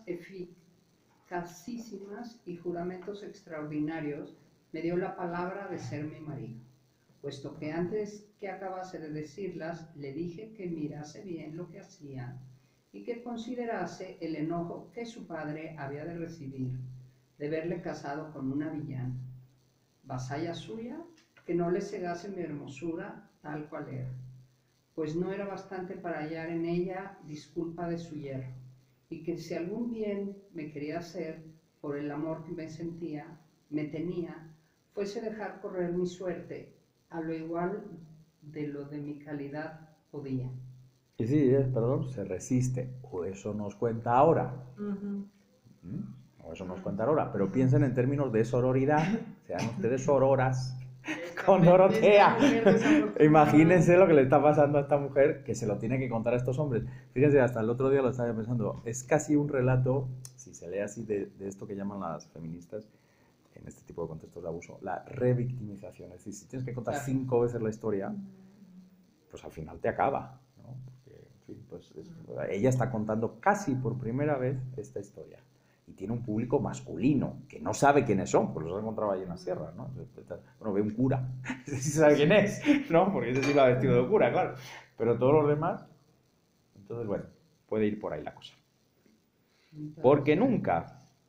eficacísimas y juramentos extraordinarios, me dio la palabra de ser mi marido, puesto que antes que acabase de decirlas, le dije que mirase bien lo que hacía y que considerase el enojo que su padre había de recibir de verle casado con una villana, vasalla suya, que no le cegase mi hermosura tal cual era, pues no era bastante para hallar en ella disculpa de su yerro, y que si algún bien me quería hacer por el amor que me sentía, me tenía, fuese dejar correr mi suerte, a lo igual de lo de mi calidad podía. Y sí, es, perdón, se resiste. O eso nos cuenta ahora. Ujú. ¿Mm? O eso nos cuenta ahora. Pero piensen en términos de sororidad. Sean ustedes sororas con Dorotea. Imagínense lo que le está pasando a esta mujer, que se lo tiene que contar a estos hombres. Fíjense, hasta el otro día lo estaba pensando. Es casi un relato, si se lee así, de, de esto que llaman las feministas, en este tipo de contextos de abuso, la revictimización. Es decir, si tienes que contar cinco veces la historia, pues al final te acaba, ¿no? Porque, en fin, pues es, ella está contando casi por primera vez esta historia. Y tiene un público masculino, que no sabe quiénes son, porque los ha encontrado ahí en la sierra, ¿no? Bueno, ve un cura, ese sí sabe quién es, ¿no? Porque ese sí lo ha vestido de cura, claro. Pero todos los demás, entonces, bueno, puede ir por ahí la cosa. Porque nunca,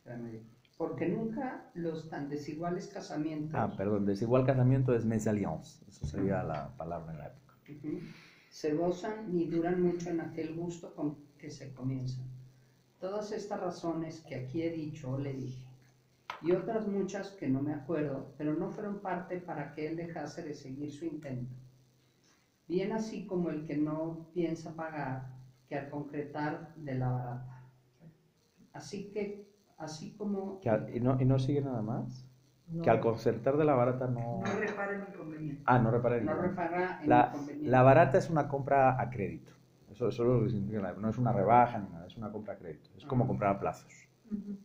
Porque nunca los tan desiguales casamientos... Ah, perdón, desigual casamiento es mésalliance, eso sería la palabra en la época. Uh-huh. Se gozan ni duran mucho en aquel gusto con que se comienzan. Todas estas razones que aquí he dicho, le dije, y otras muchas que no me acuerdo, pero no fueron parte para que él dejase de seguir su intento. Bien así como el que no piensa pagar, que al concretar de la barata. Así que, así como... ¿Que al, y, no, ¿Y no sigue nada más? No. Que al concertar de la barata no... No repara en inconveniente. Ah, no repara en no inconveniente. repara en La, inconveniente. la barata es una compra a crédito. Eso, eso es lo que significa. No es una rebaja ni nada, es una compra a crédito. Es como Ah. comprar a plazos. Ujú.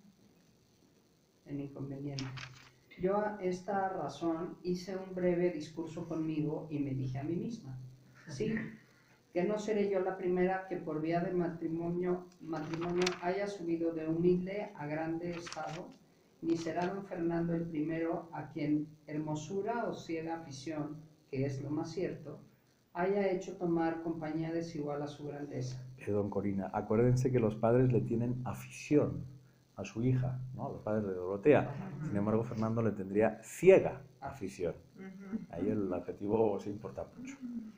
En inconveniente. Yo a esta razón hice un breve discurso conmigo y me dije a mí misma, sí, que no seré yo la primera que por vía de matrimonio, matrimonio haya subido de humilde a grande estado, ni será don Fernando el primero a quien hermosura o ciega afición, que es lo más cierto, haya hecho tomar compañía desigual a su grandeza. Eh, don Corina, acuérdense que los padres le tienen afición a su hija, ¿no? Los padres de Dorotea. Sin embargo, Fernando le tendría ciega afición. Ahí el adjetivo sí importa mucho.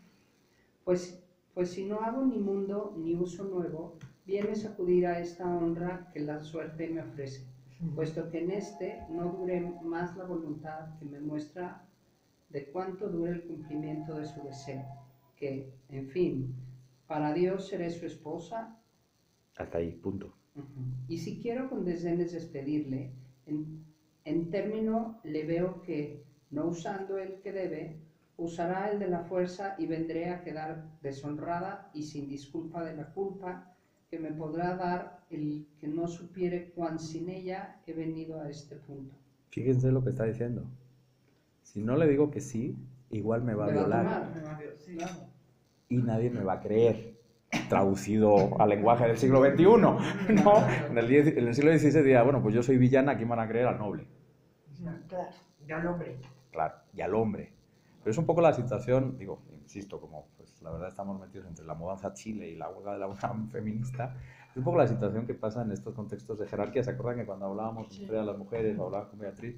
Pues, pues si no hago ni mundo ni uso nuevo, viene sacudir a esta honra que la suerte me ofrece, puesto que en este no dure más la voluntad que me muestra de cuánto dure el cumplimiento de su deseo, que, en fin, para Dios seré su esposa. Hasta ahí, punto. Uh-huh. Y si quiero con desdenes despedirle, en, en término le veo que, no usando el que debe, usará el de la fuerza y vendré a quedar deshonrada y sin disculpa de la culpa que me podrá dar el que no supiere cuán sin ella he venido a este punto. Fíjense lo que está diciendo. Si no le digo que sí, igual me va a violar. tomar. Sí, claro. Y nadie me va a creer. Traducido al lenguaje del siglo veintiuno, ¿no? En el, diez, en el siglo dieciséis diría, bueno, pues yo soy villana, ¿quién van a creer? Al noble. Claro, ya al hombre. Claro, y al hombre. Pero es un poco la situación, digo, insisto, como pues la verdad estamos metidos entre la mudanza a Chile y la huelga de la UNAM feminista, es un poco la situación que pasa en estos contextos de jerarquía. ¿Se acuerdan que cuando hablábamos sí. de las mujeres, o hablaba con Beatriz?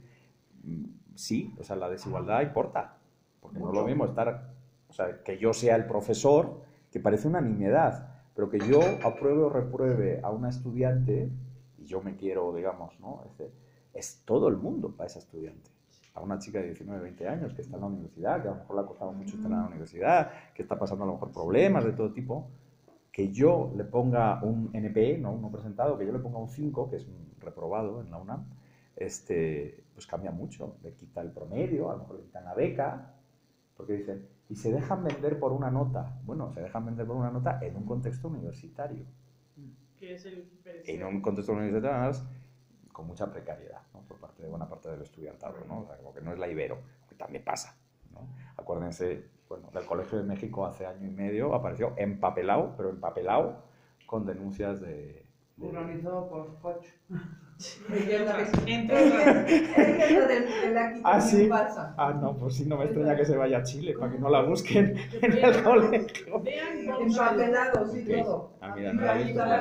Sí, o sea, la desigualdad importa, porque Mucho. No es lo mismo estar, o sea, que yo sea el profesor, que parece una nimiedad, pero que yo apruebe o repruebe a una estudiante, y yo me quiero, digamos, ¿no? Es, es todo el mundo para esa estudiante. A una chica de diecinueve, veinte años que está en la universidad, que a lo mejor le ha costado mucho estar en la universidad, que está pasando a lo mejor problemas de todo tipo, que yo le ponga un N P, ¿no? Uno presentado, que yo le ponga un cinco, que es un reprobado en la UNAM, este, pues cambia mucho. Le quita el promedio, a lo mejor le quitan la beca, porque dicen, y se dejan vender por una nota. Bueno, se dejan vender por una nota en un contexto universitario. ¿Qué es el En un contexto universitario, además, con mucha precariedad, ¿no? Por parte de buena parte del estudiantado, ¿no? O sea, como que no es la Ibero, que también pasa, ¿no? Acuérdense, bueno, del Colegio de México hace año y medio apareció empapelado, pero empapelado con denuncias de... de... Organizado por Koch. Ah, sí. Ah, no, pues sí, no me extraña que se vaya a Chile, para que no la busquen en el colegio. Empapelados y todo. Ah, mira, no la he visto.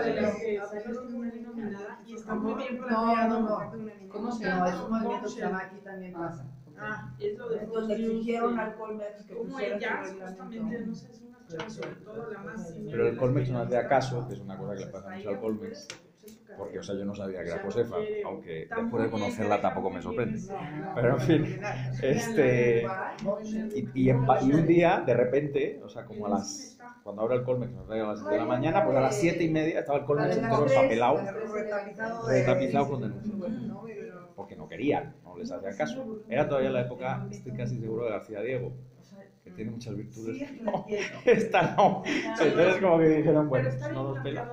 Y está muy bien No, no, no. ¿Cómo se No, llama? es un movimiento que aquí también pasa. Ah, es lo de Entonces le exigieron al Colmex que como pusiera ellas, su justamente, reglamento. no sé, es una chava, sobre todo la más... Pero el Colmex no hacía caso, que es una cosa que le pasa mucho al Colmex, porque, o sea, yo no sabía que era Josefa, aunque después de conocerla tampoco me sorprende. Pero, en fin, este... Y, y, en, y un día, de repente, o sea, como a las... Cuando abre el Colmex, nos trae a las siete de la mañana, pues a las siete y media estaba el Colmex entero empapelado, retapizado con denuncias. Porque no querían, no les hacían caso. Era todavía la época, estoy casi seguro, de García Diego, que tiene muchas virtudes. No, esta no. Entonces como que dijeron, bueno, pues no nos pelan.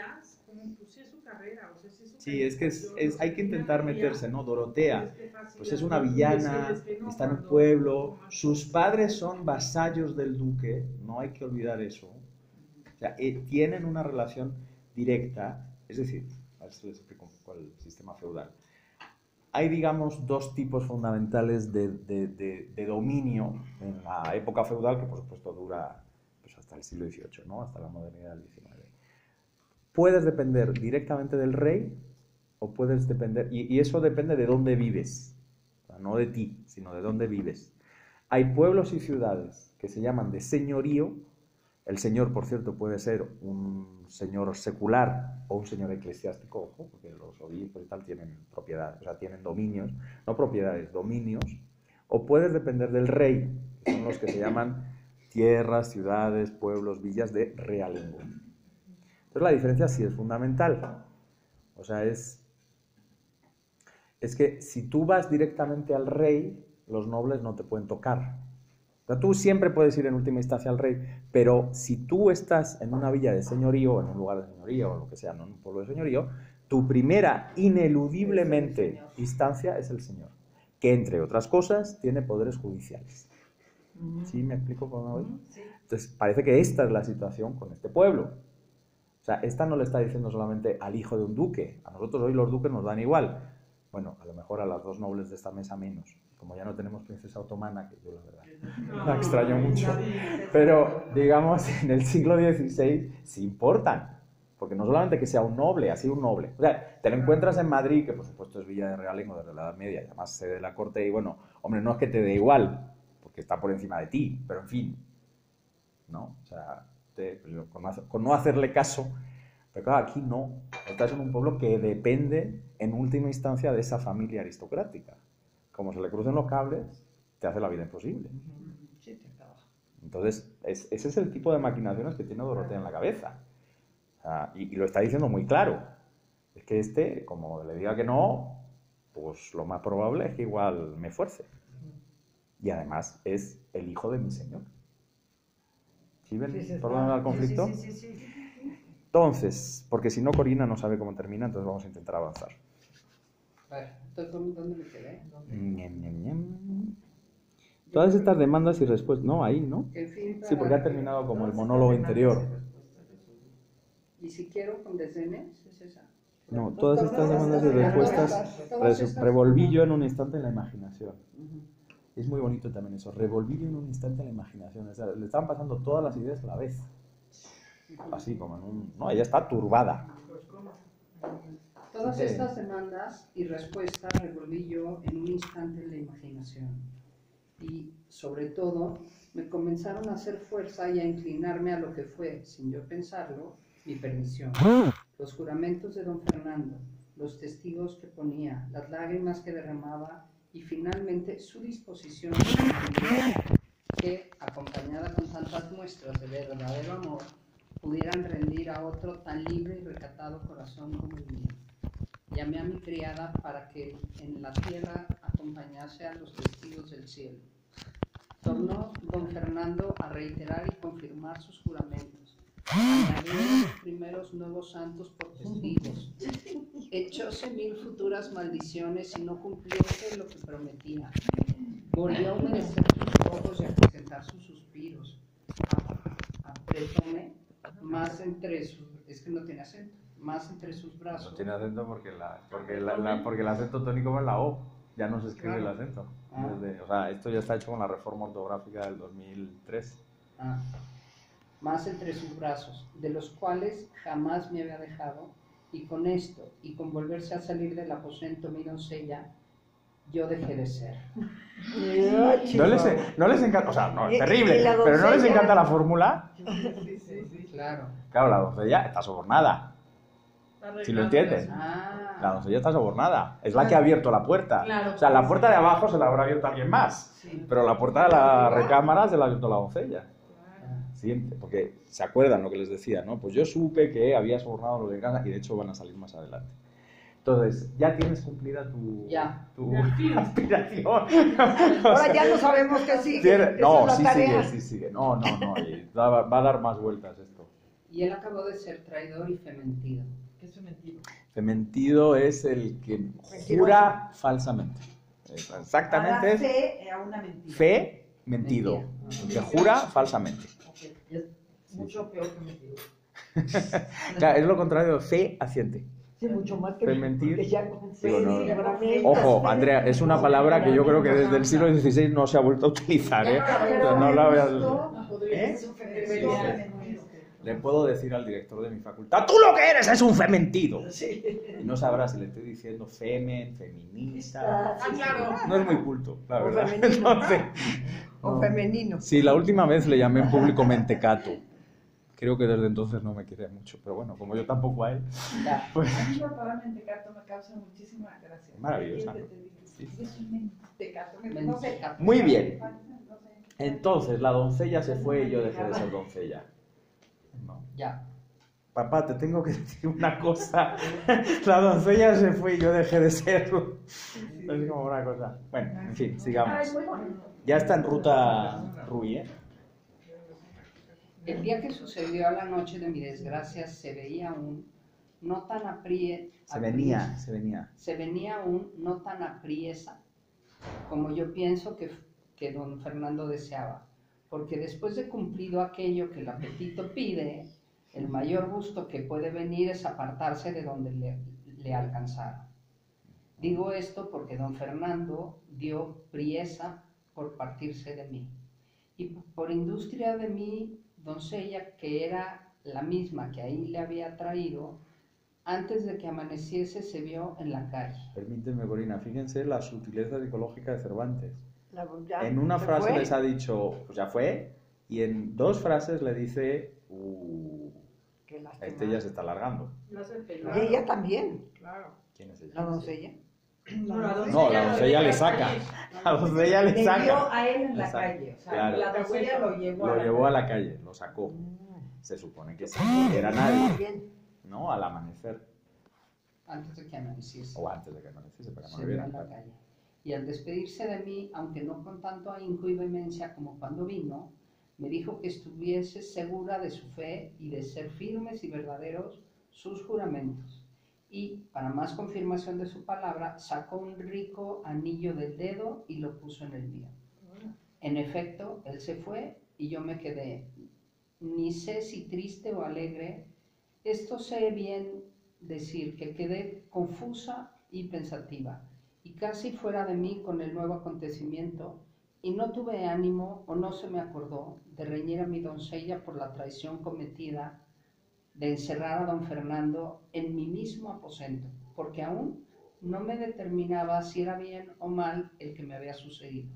Sí, es que es, es, hay que intentar meterse, ¿no? Dorotea, pues es una villana, está en un pueblo, sus padres son vasallos del duque, no hay que olvidar eso. O sea, eh, tienen una relación directa, es decir, a ver si les explico un poco el sistema feudal. Hay, digamos, dos tipos fundamentales de, de, de, de dominio en la época feudal, que por supuesto dura pues, hasta el siglo dieciocho, ¿no? Hasta la modernidad del diecinueve. Puedes depender directamente del rey o puedes depender, y, y eso depende de dónde vives, o sea, no de ti, sino de dónde vives. Hay pueblos y ciudades que se llaman de señorío. El señor, por cierto, puede ser un señor secular o un señor eclesiástico, ojo, porque los obispos y tal tienen propiedades, o sea, tienen dominios, no propiedades, dominios, o puedes depender del rey, que son los que se llaman tierras, ciudades, pueblos, villas de realengo. Entonces la diferencia sí es fundamental, o sea, es, es que si tú vas directamente al rey, los nobles no te pueden tocar. O sea, tú siempre puedes ir en última instancia al rey, pero si tú estás en una villa de señorío, en un lugar de señorío, o lo que sea, no en un pueblo de señorío, tu primera, ineludiblemente, instancia es el señor, que entre otras cosas tiene poderes judiciales. ¿Sí me explico cómo voy? Entonces, parece que esta es la situación con este pueblo. O sea, esta no le está diciendo solamente al hijo de un duque. A nosotros hoy los duques nos dan igual. Bueno, a lo mejor a las dos nobles de esta mesa menos. Como ya no tenemos princesa otomana, que yo la verdad la extraño mucho, pero digamos en el siglo dieciséis sí importan, porque no solamente que sea un noble, así un noble, o sea, te lo encuentras en Madrid, que por supuesto es Villa de Realengo desde la Edad Media, y además sede de la corte, y bueno, hombre, no es que te dé igual, porque está por encima de ti, pero en fin, ¿no? O sea, te, pues, con, no, con no hacerle caso, pero claro, aquí no, estás en un pueblo que depende en última instancia de esa familia aristocrática. Como se le crucen los cables, te hace la vida imposible. Entonces, es, ese es el tipo de maquinaciones que tiene Dorotea en la cabeza. O sea, y, y lo está diciendo muy claro. Es que este, como le diga que no, pues lo más probable es que igual me fuerce. Y además es el hijo de mi señor. ¿Sí ven Sí, sí, por dónde va el conflicto? Sí, sí, sí, sí. Entonces, porque si no Corina no sabe cómo termina, entonces vamos a intentar avanzar. A ver, ¿dónde me quedé? Ñam, ñam, ñam. Todas estas demandas y respuestas, no, ahí, ¿no? Sí, porque ha terminado como el monólogo interior. ¿Y si quiero con desdenes? ¿Es esa? No, todas estas demandas y respuestas, res- revolví yo en un instante en la imaginación. Es muy bonito también eso, revolví yo en un instante en la imaginación. O sea, le estaban pasando todas las ideas a la vez. Así como en un... No, ella está turbada. Todas estas demandas y respuestas revolví yo en un instante en la imaginación. Y, sobre todo, me comenzaron a hacer fuerza y a inclinarme a lo que fue, sin yo pensarlo, mi perdición. Los juramentos de don Fernando, los testigos que ponía, las lágrimas que derramaba y, finalmente, su disposición que, acompañada con tantas muestras de verdadero amor, pudieran rendir a otro tan libre y recatado corazón como el mío. Llamé a mi criada para que en la tierra acompañase a los testigos del cielo. Tornó don Fernando a reiterar y confirmar sus juramentos. Añadió los primeros nuevos santos por testigos. Echóse mil futuras maldiciones y no cumplióse lo que prometía. Volvió a humedecer sus ojos y a presentar sus suspiros. Apretóme más entre sus... Es que no tiene acento. Más entre sus brazos. No tiene acento porque, la, porque, la, la, porque el acento tónico va en la O, ya no se escribe claro. El acento. Ah. Desde, o sea, esto ya está hecho con la reforma ortográfica del dos mil tres. Ah. Más entre sus brazos, de los cuales jamás me había dejado, y con esto, y con volverse a salir del aposento mi doncella, yo dejé de ser. No les, no les encanta, o sea, no, es terrible, pero ¿no les encanta la fórmula? Sí, sí, sí. Claro. Claro, la doncella está sobornada. Si lo entiendes. Ah. La doncella está sobornada. Es la que ha abierto la puerta. Claro, o sea, la puerta de abajo se la habrá abierto alguien más. Sí. Pero la puerta de la recámara se la ha abierto la doncella. Claro. Sí, porque se acuerdan lo que les decía, ¿no? Pues yo supe que había sobornado a los de casa y de hecho van a salir más adelante. Entonces, ya tienes cumplida tu, ya. tu aspiración. Ahora ya no sabemos qué sigue. Tiene, no, sí sigue, sí sigue. No, no, no. Va, va a dar más vueltas esto. Y él acabó de ser traidor y fementido. ¿Qué es fementido? Fementido es el que jura falsamente. Exactamente. Ahora fe a una mentira. Fe, mentido. Mentira. El que jura falsamente. Okay. Es mucho sí. Peor que mentido. Claro, es lo contrario de fe haciente. Sí, mucho más que mentir. Ya Digo, no, ojo, Andrea, es una palabra que yo creo que desde el siglo dieciséis no se ha vuelto a utilizar, ¿eh? No, no la voy a... ¿Eh? le puedo decir al director de mi facultad, ¡tú lo que eres es un fementido! Sí. Y no sabrá si le estoy diciendo femen, feminista... Ah, claro. No es muy culto, la O verdad. femenino. Entonces, O no. femenino. Sí, la última vez le llamé en público mentecato. Creo que desde entonces no me quiere mucho, pero bueno, como yo tampoco a él, pues... A mí la palabra mentecato me causa muchísima gracia. Maravillosa, Y ¿no? te dice, Sí. es un mentecato. No sé. Mentecato. Muy bien. No sé. Entonces, la doncella se fue y yo dejé de ser doncella. No. Ya. Papá, te tengo que decir una cosa. La doncella se fue y yo dejé de serlo. Es como una cosa. Bueno, en fin, Ay, sigamos. muy bonito. Ya está en ruta Rui, ¿eh? El día que sucedió la noche de mi desgracia se veía aún no tan aprie... Se venía, se venía. se venía aún no tan apriesa como yo pienso que, que don Fernando deseaba, porque después de cumplido aquello que el apetito pide, el mayor gusto que puede venir es apartarse de donde le, le alcanzara. Digo esto porque don Fernando dio priesa por partirse de mí, y por industria de mi doncella, que era la misma que ahí le había traído, antes de que amaneciese se vio en la calle. Permíteme, Corina, fíjense la sutileza psicológica de Cervantes. La- ya, En una ¿se frase fue? les ha dicho, pues ya fue, y en dos frases le dice, uh, Qué lástima. este ya se está alargando. Lo hace Y pelar. ella también, Claro. ¿Quién es ella? la doncella. No, la doncella, No, la doncella le saca. La doncella le Le dio saca. a él en la Exacto, calle. O sea, claro. la doncella lo llevó a Lo la llevó a calle. la calle, lo sacó. Mm. Se supone que sí, que era nadie, Bien. ¿no? Al amanecer, Antes de que amaneciese. o antes de que amaneciese, para que no Se le vio vieran. en la calle. Y al despedirse de mí, aunque no con tanto ahínco y vehemencia como cuando vino, me dijo que estuviese segura de su fe y de ser firmes y verdaderos sus juramentos. Y, para más confirmación de su palabra, sacó un rico anillo del dedo y lo puso en el mío. En efecto, él se fue y yo me quedé, ni sé si triste o alegre, esto sé bien decir que quedé confusa y pensativa, y casi fuera de mí con el nuevo acontecimiento, y no tuve ánimo o no se me acordó de reñir a mi doncella por la traición cometida de encerrar a don Fernando en mi mismo aposento, porque aún no me determinaba si era bien o mal el que me había sucedido.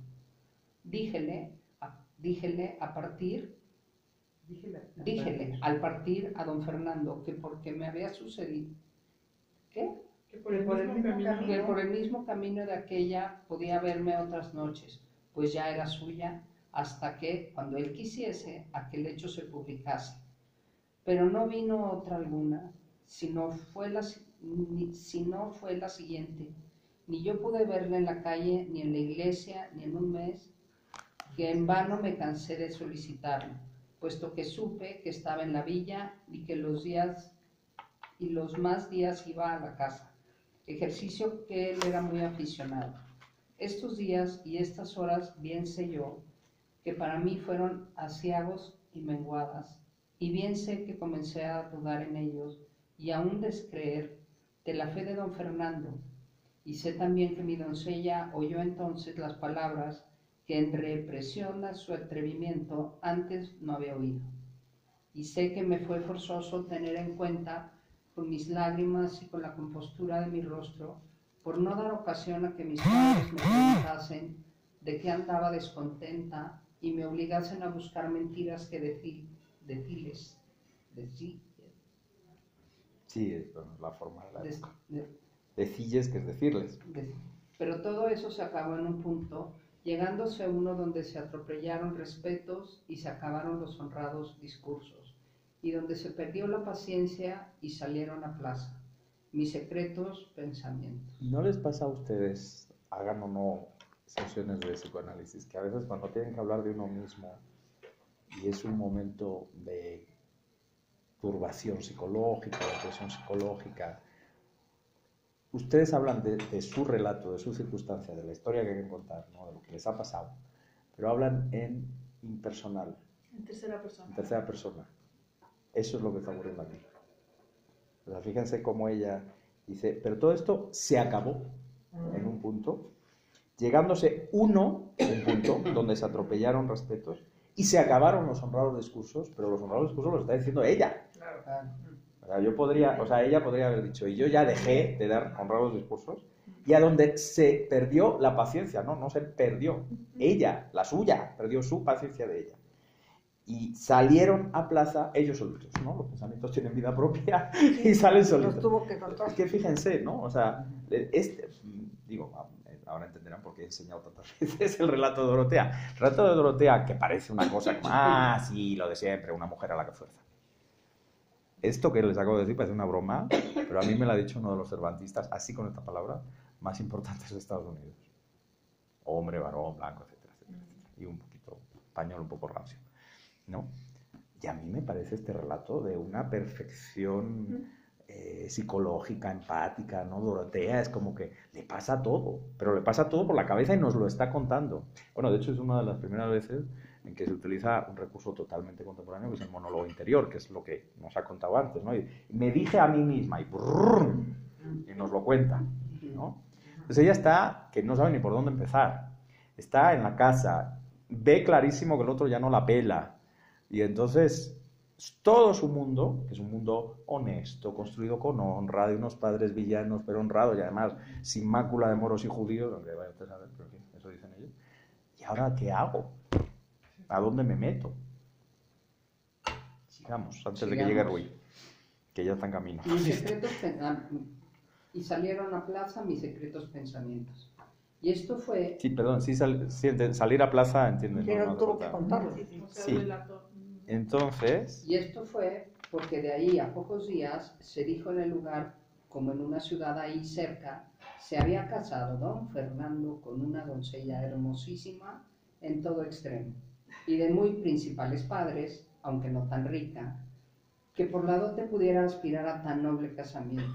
Díjele, a, díjele a partir, Díjele, díjele al partir a don Fernando que porque me había sucedido, ¿qué? Que por el Por el mismo mismo camino. Que por el mismo camino de aquella podía verme otras noches, pues ya era suya, hasta que, cuando él quisiese, aquel hecho se publicase. Pero no vino otra alguna, sino fue la, ni, sino fue la siguiente. Ni yo pude verla en la calle, ni en la iglesia, ni en un mes, que en vano me cansé de solicitarlo, puesto que supe que estaba en la villa y que los días y los más días iba a la casa, ejercicio que él era muy aficionado. Estos días y estas horas bien sé yo que para mí fueron aciagos y menguadas, y bien sé que comencé a dudar en ellos y aún descreer de la fe de don Fernando, y sé también que mi doncella oyó entonces las palabras que en represión a su atrevimiento antes no había oído, y sé que me fue forzoso tener en cuenta con mis lágrimas y con la compostura de mi rostro, por no dar ocasión a que mis padres me preguntasen de qué andaba descontenta y me obligasen a buscar mentiras que decir, decirles, decir, Sí, es bueno, la forma de la des- de- decilles, que es decirles. de- pero todo eso se acabó en un punto, llegándose a uno donde se atropellaron respetos y se acabaron los honrados discursos, y donde se perdió la paciencia y salieron a plaza mis secretos pensamientos. ¿No les pasa a ustedes, hagan o no sesiones de psicoanálisis, que a veces cuando tienen que hablar de uno mismo y es un momento de turbación psicológica, de presión psicológica, ustedes hablan de, de su relato, de su circunstancia, de la historia que quieren contar, ¿no? De lo que les ha pasado, pero hablan en impersonal, En tercera persona. en tercera persona? Eso es lo que está ocurriendo aquí. O sea, fíjense cómo ella dice, pero todo esto se acabó en un punto, llegándose uno, un punto, donde se atropellaron respetos, y se acabaron los honrados discursos, pero los honrados discursos los está diciendo ella. Claro. O sea, yo podría, o sea, ella podría haber dicho, y yo ya dejé de dar honrados discursos, y a donde se perdió la paciencia, no, no se perdió, ella, la suya, perdió su paciencia de ella. Y salieron a plaza ellos solitos, ¿no? Los pensamientos tienen vida propia y salen solitos. Los tuvo que contar. Es que fíjense, ¿no? O sea, este, digo, ahora entenderán por qué he enseñado tantas veces el relato de Dorotea. El relato de Dorotea, que parece una cosa como, ah, sí, lo de siempre, una mujer a la que fuerza. Esto que les acabo de decir parece una broma, pero a mí me lo ha dicho uno de los cervantistas, así con esta palabra, más importantes de Estados Unidos. Hombre, varón, blanco, etcétera, etcétera, etcétera. Y un poquito español, un poco rancio, ¿no? Y a mí me parece este relato de una perfección eh, psicológica, empática, ¿no? Dorotea es como que le pasa todo, pero le pasa todo por la cabeza y nos lo está contando. Bueno, de hecho es una de las primeras veces en que se utiliza un recurso totalmente contemporáneo, que es el monólogo interior, que es lo que nos ha contado antes, ¿no? Y me dije a mí misma, y, brrr, y nos lo cuenta, ¿no? Entonces ella está, que no sabe ni por dónde empezar, está en la casa, ve clarísimo que el otro ya no la pela, y entonces todo su mundo, que es un mundo honesto, construido con honra, de unos padres villanos, pero honrados, y además sin mácula de moros y judíos, aunque vaya usted a saber, pero ¿qué? Eso dicen ellos. ¿Y ahora qué hago? ¿A dónde me meto? Sigamos, antes Sigamos. de que llegue Rui, que ya está en camino. Mis secretos y salieron a plaza mis secretos pensamientos. Y esto fue... Sí, perdón, sí, sal, sí salir a plaza, entienden. Pero no, no tuvo que contarlo. Sí. Entonces... Y esto fue porque de ahí a pocos días se dijo en el lugar, como en una ciudad ahí cerca, se había casado don Fernando con una doncella hermosísima en todo extremo, y de muy principales padres, aunque no tan rica, que por la dote pudiera aspirar a tan noble casamiento.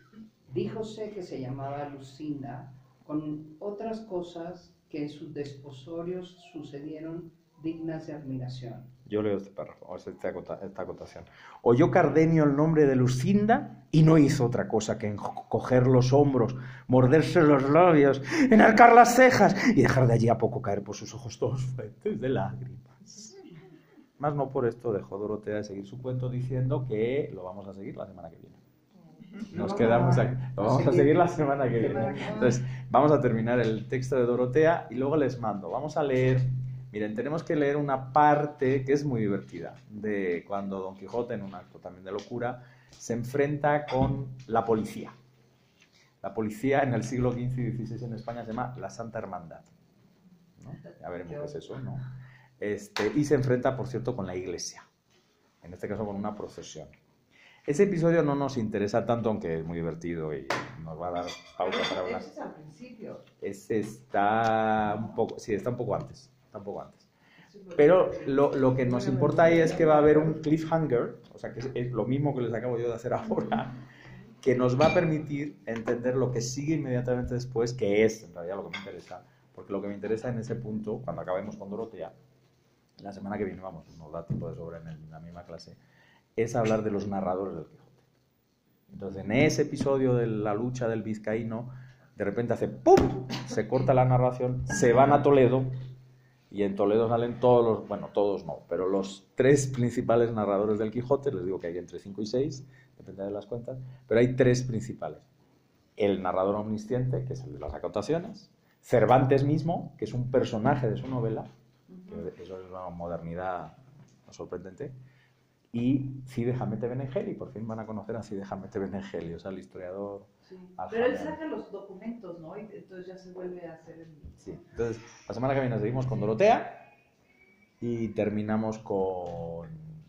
Díjose que se llamaba Lucinda, con otras cosas que en sus desposorios sucedieron dignas de admiración. Yo leo este párrafo, esta, esta acotación. Oyó Cardenio el nombre de Lucinda y no hizo otra cosa que encoger los hombros, morderse los labios, enarcar las cejas y dejar de allí a poco caer por sus ojos todos fuentes de lágrimas. Más no por esto dejó Dorotea de seguir su cuento diciendo que lo vamos a seguir la semana que viene. Nos quedamos aquí. Lo vamos a seguir la semana que viene. Entonces, vamos a terminar el texto de Dorotea y luego les mando. Vamos a leer... Miren, tenemos que leer una parte que es muy divertida, de cuando Don Quijote, en un acto también de locura, se enfrenta con la policía. La policía en el siglo quince y dieciséis en España se llama la Santa Hermandad, ¿no? Ya veremos qué es eso, ¿no? Este, y se enfrenta, por cierto, con la iglesia, en este caso con una procesión. Ese episodio no nos interesa tanto, aunque es muy divertido y nos va a dar pauta para hablar. Ese es al principio. Ese está un poco, sí, está un poco antes. Tampoco antes. Pero lo, lo que nos importa ahí es que va a haber un cliffhanger, o sea, que es, es lo mismo que les acabo yo de hacer ahora, que nos va a permitir entender lo que sigue inmediatamente después, que es en realidad lo que me interesa, porque lo que me interesa en ese punto, cuando acabemos con Dorotea, la semana que viene, vamos, nos da tiempo de sobra en, el, en la misma clase, es hablar de los narradores del Quijote. Entonces, en ese episodio de la lucha del vizcaíno, de repente hace ¡pum! Se corta la narración, se van a Toledo, y en Toledo salen todos los, bueno, todos no, pero los tres principales narradores del Quijote, les digo que hay entre cinco y seis, depende de las cuentas, pero hay tres principales. El narrador omnisciente, que es el de las acotaciones, Cervantes mismo, que es un personaje de su novela, que eso es una modernidad sorprendente, y Cide Hamete Benengeli, por fin van a conocer a Cide Hamete Benengeli, o sea, el historiador... Sí. Pero él saca los documentos, ¿no? Y entonces ya se vuelve a hacer el... Sí, entonces la semana que viene seguimos con Dorotea y terminamos con...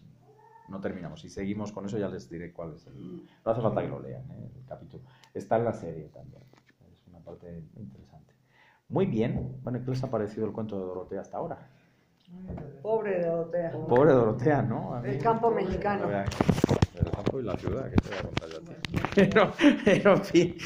No terminamos, y seguimos con eso ya les diré cuál es el... No hace falta que lo lean, ¿eh? El capítulo. Está en la serie también, es una parte interesante. Muy bien, bueno, ¿qué les ha parecido el cuento de Dorotea hasta ahora? Pobre Dorotea. Pobre Dorotea, ¿no? El campo mexicano. El campo y la ciudad, que te voy a contar yo a ti. Pero, pero, en fin...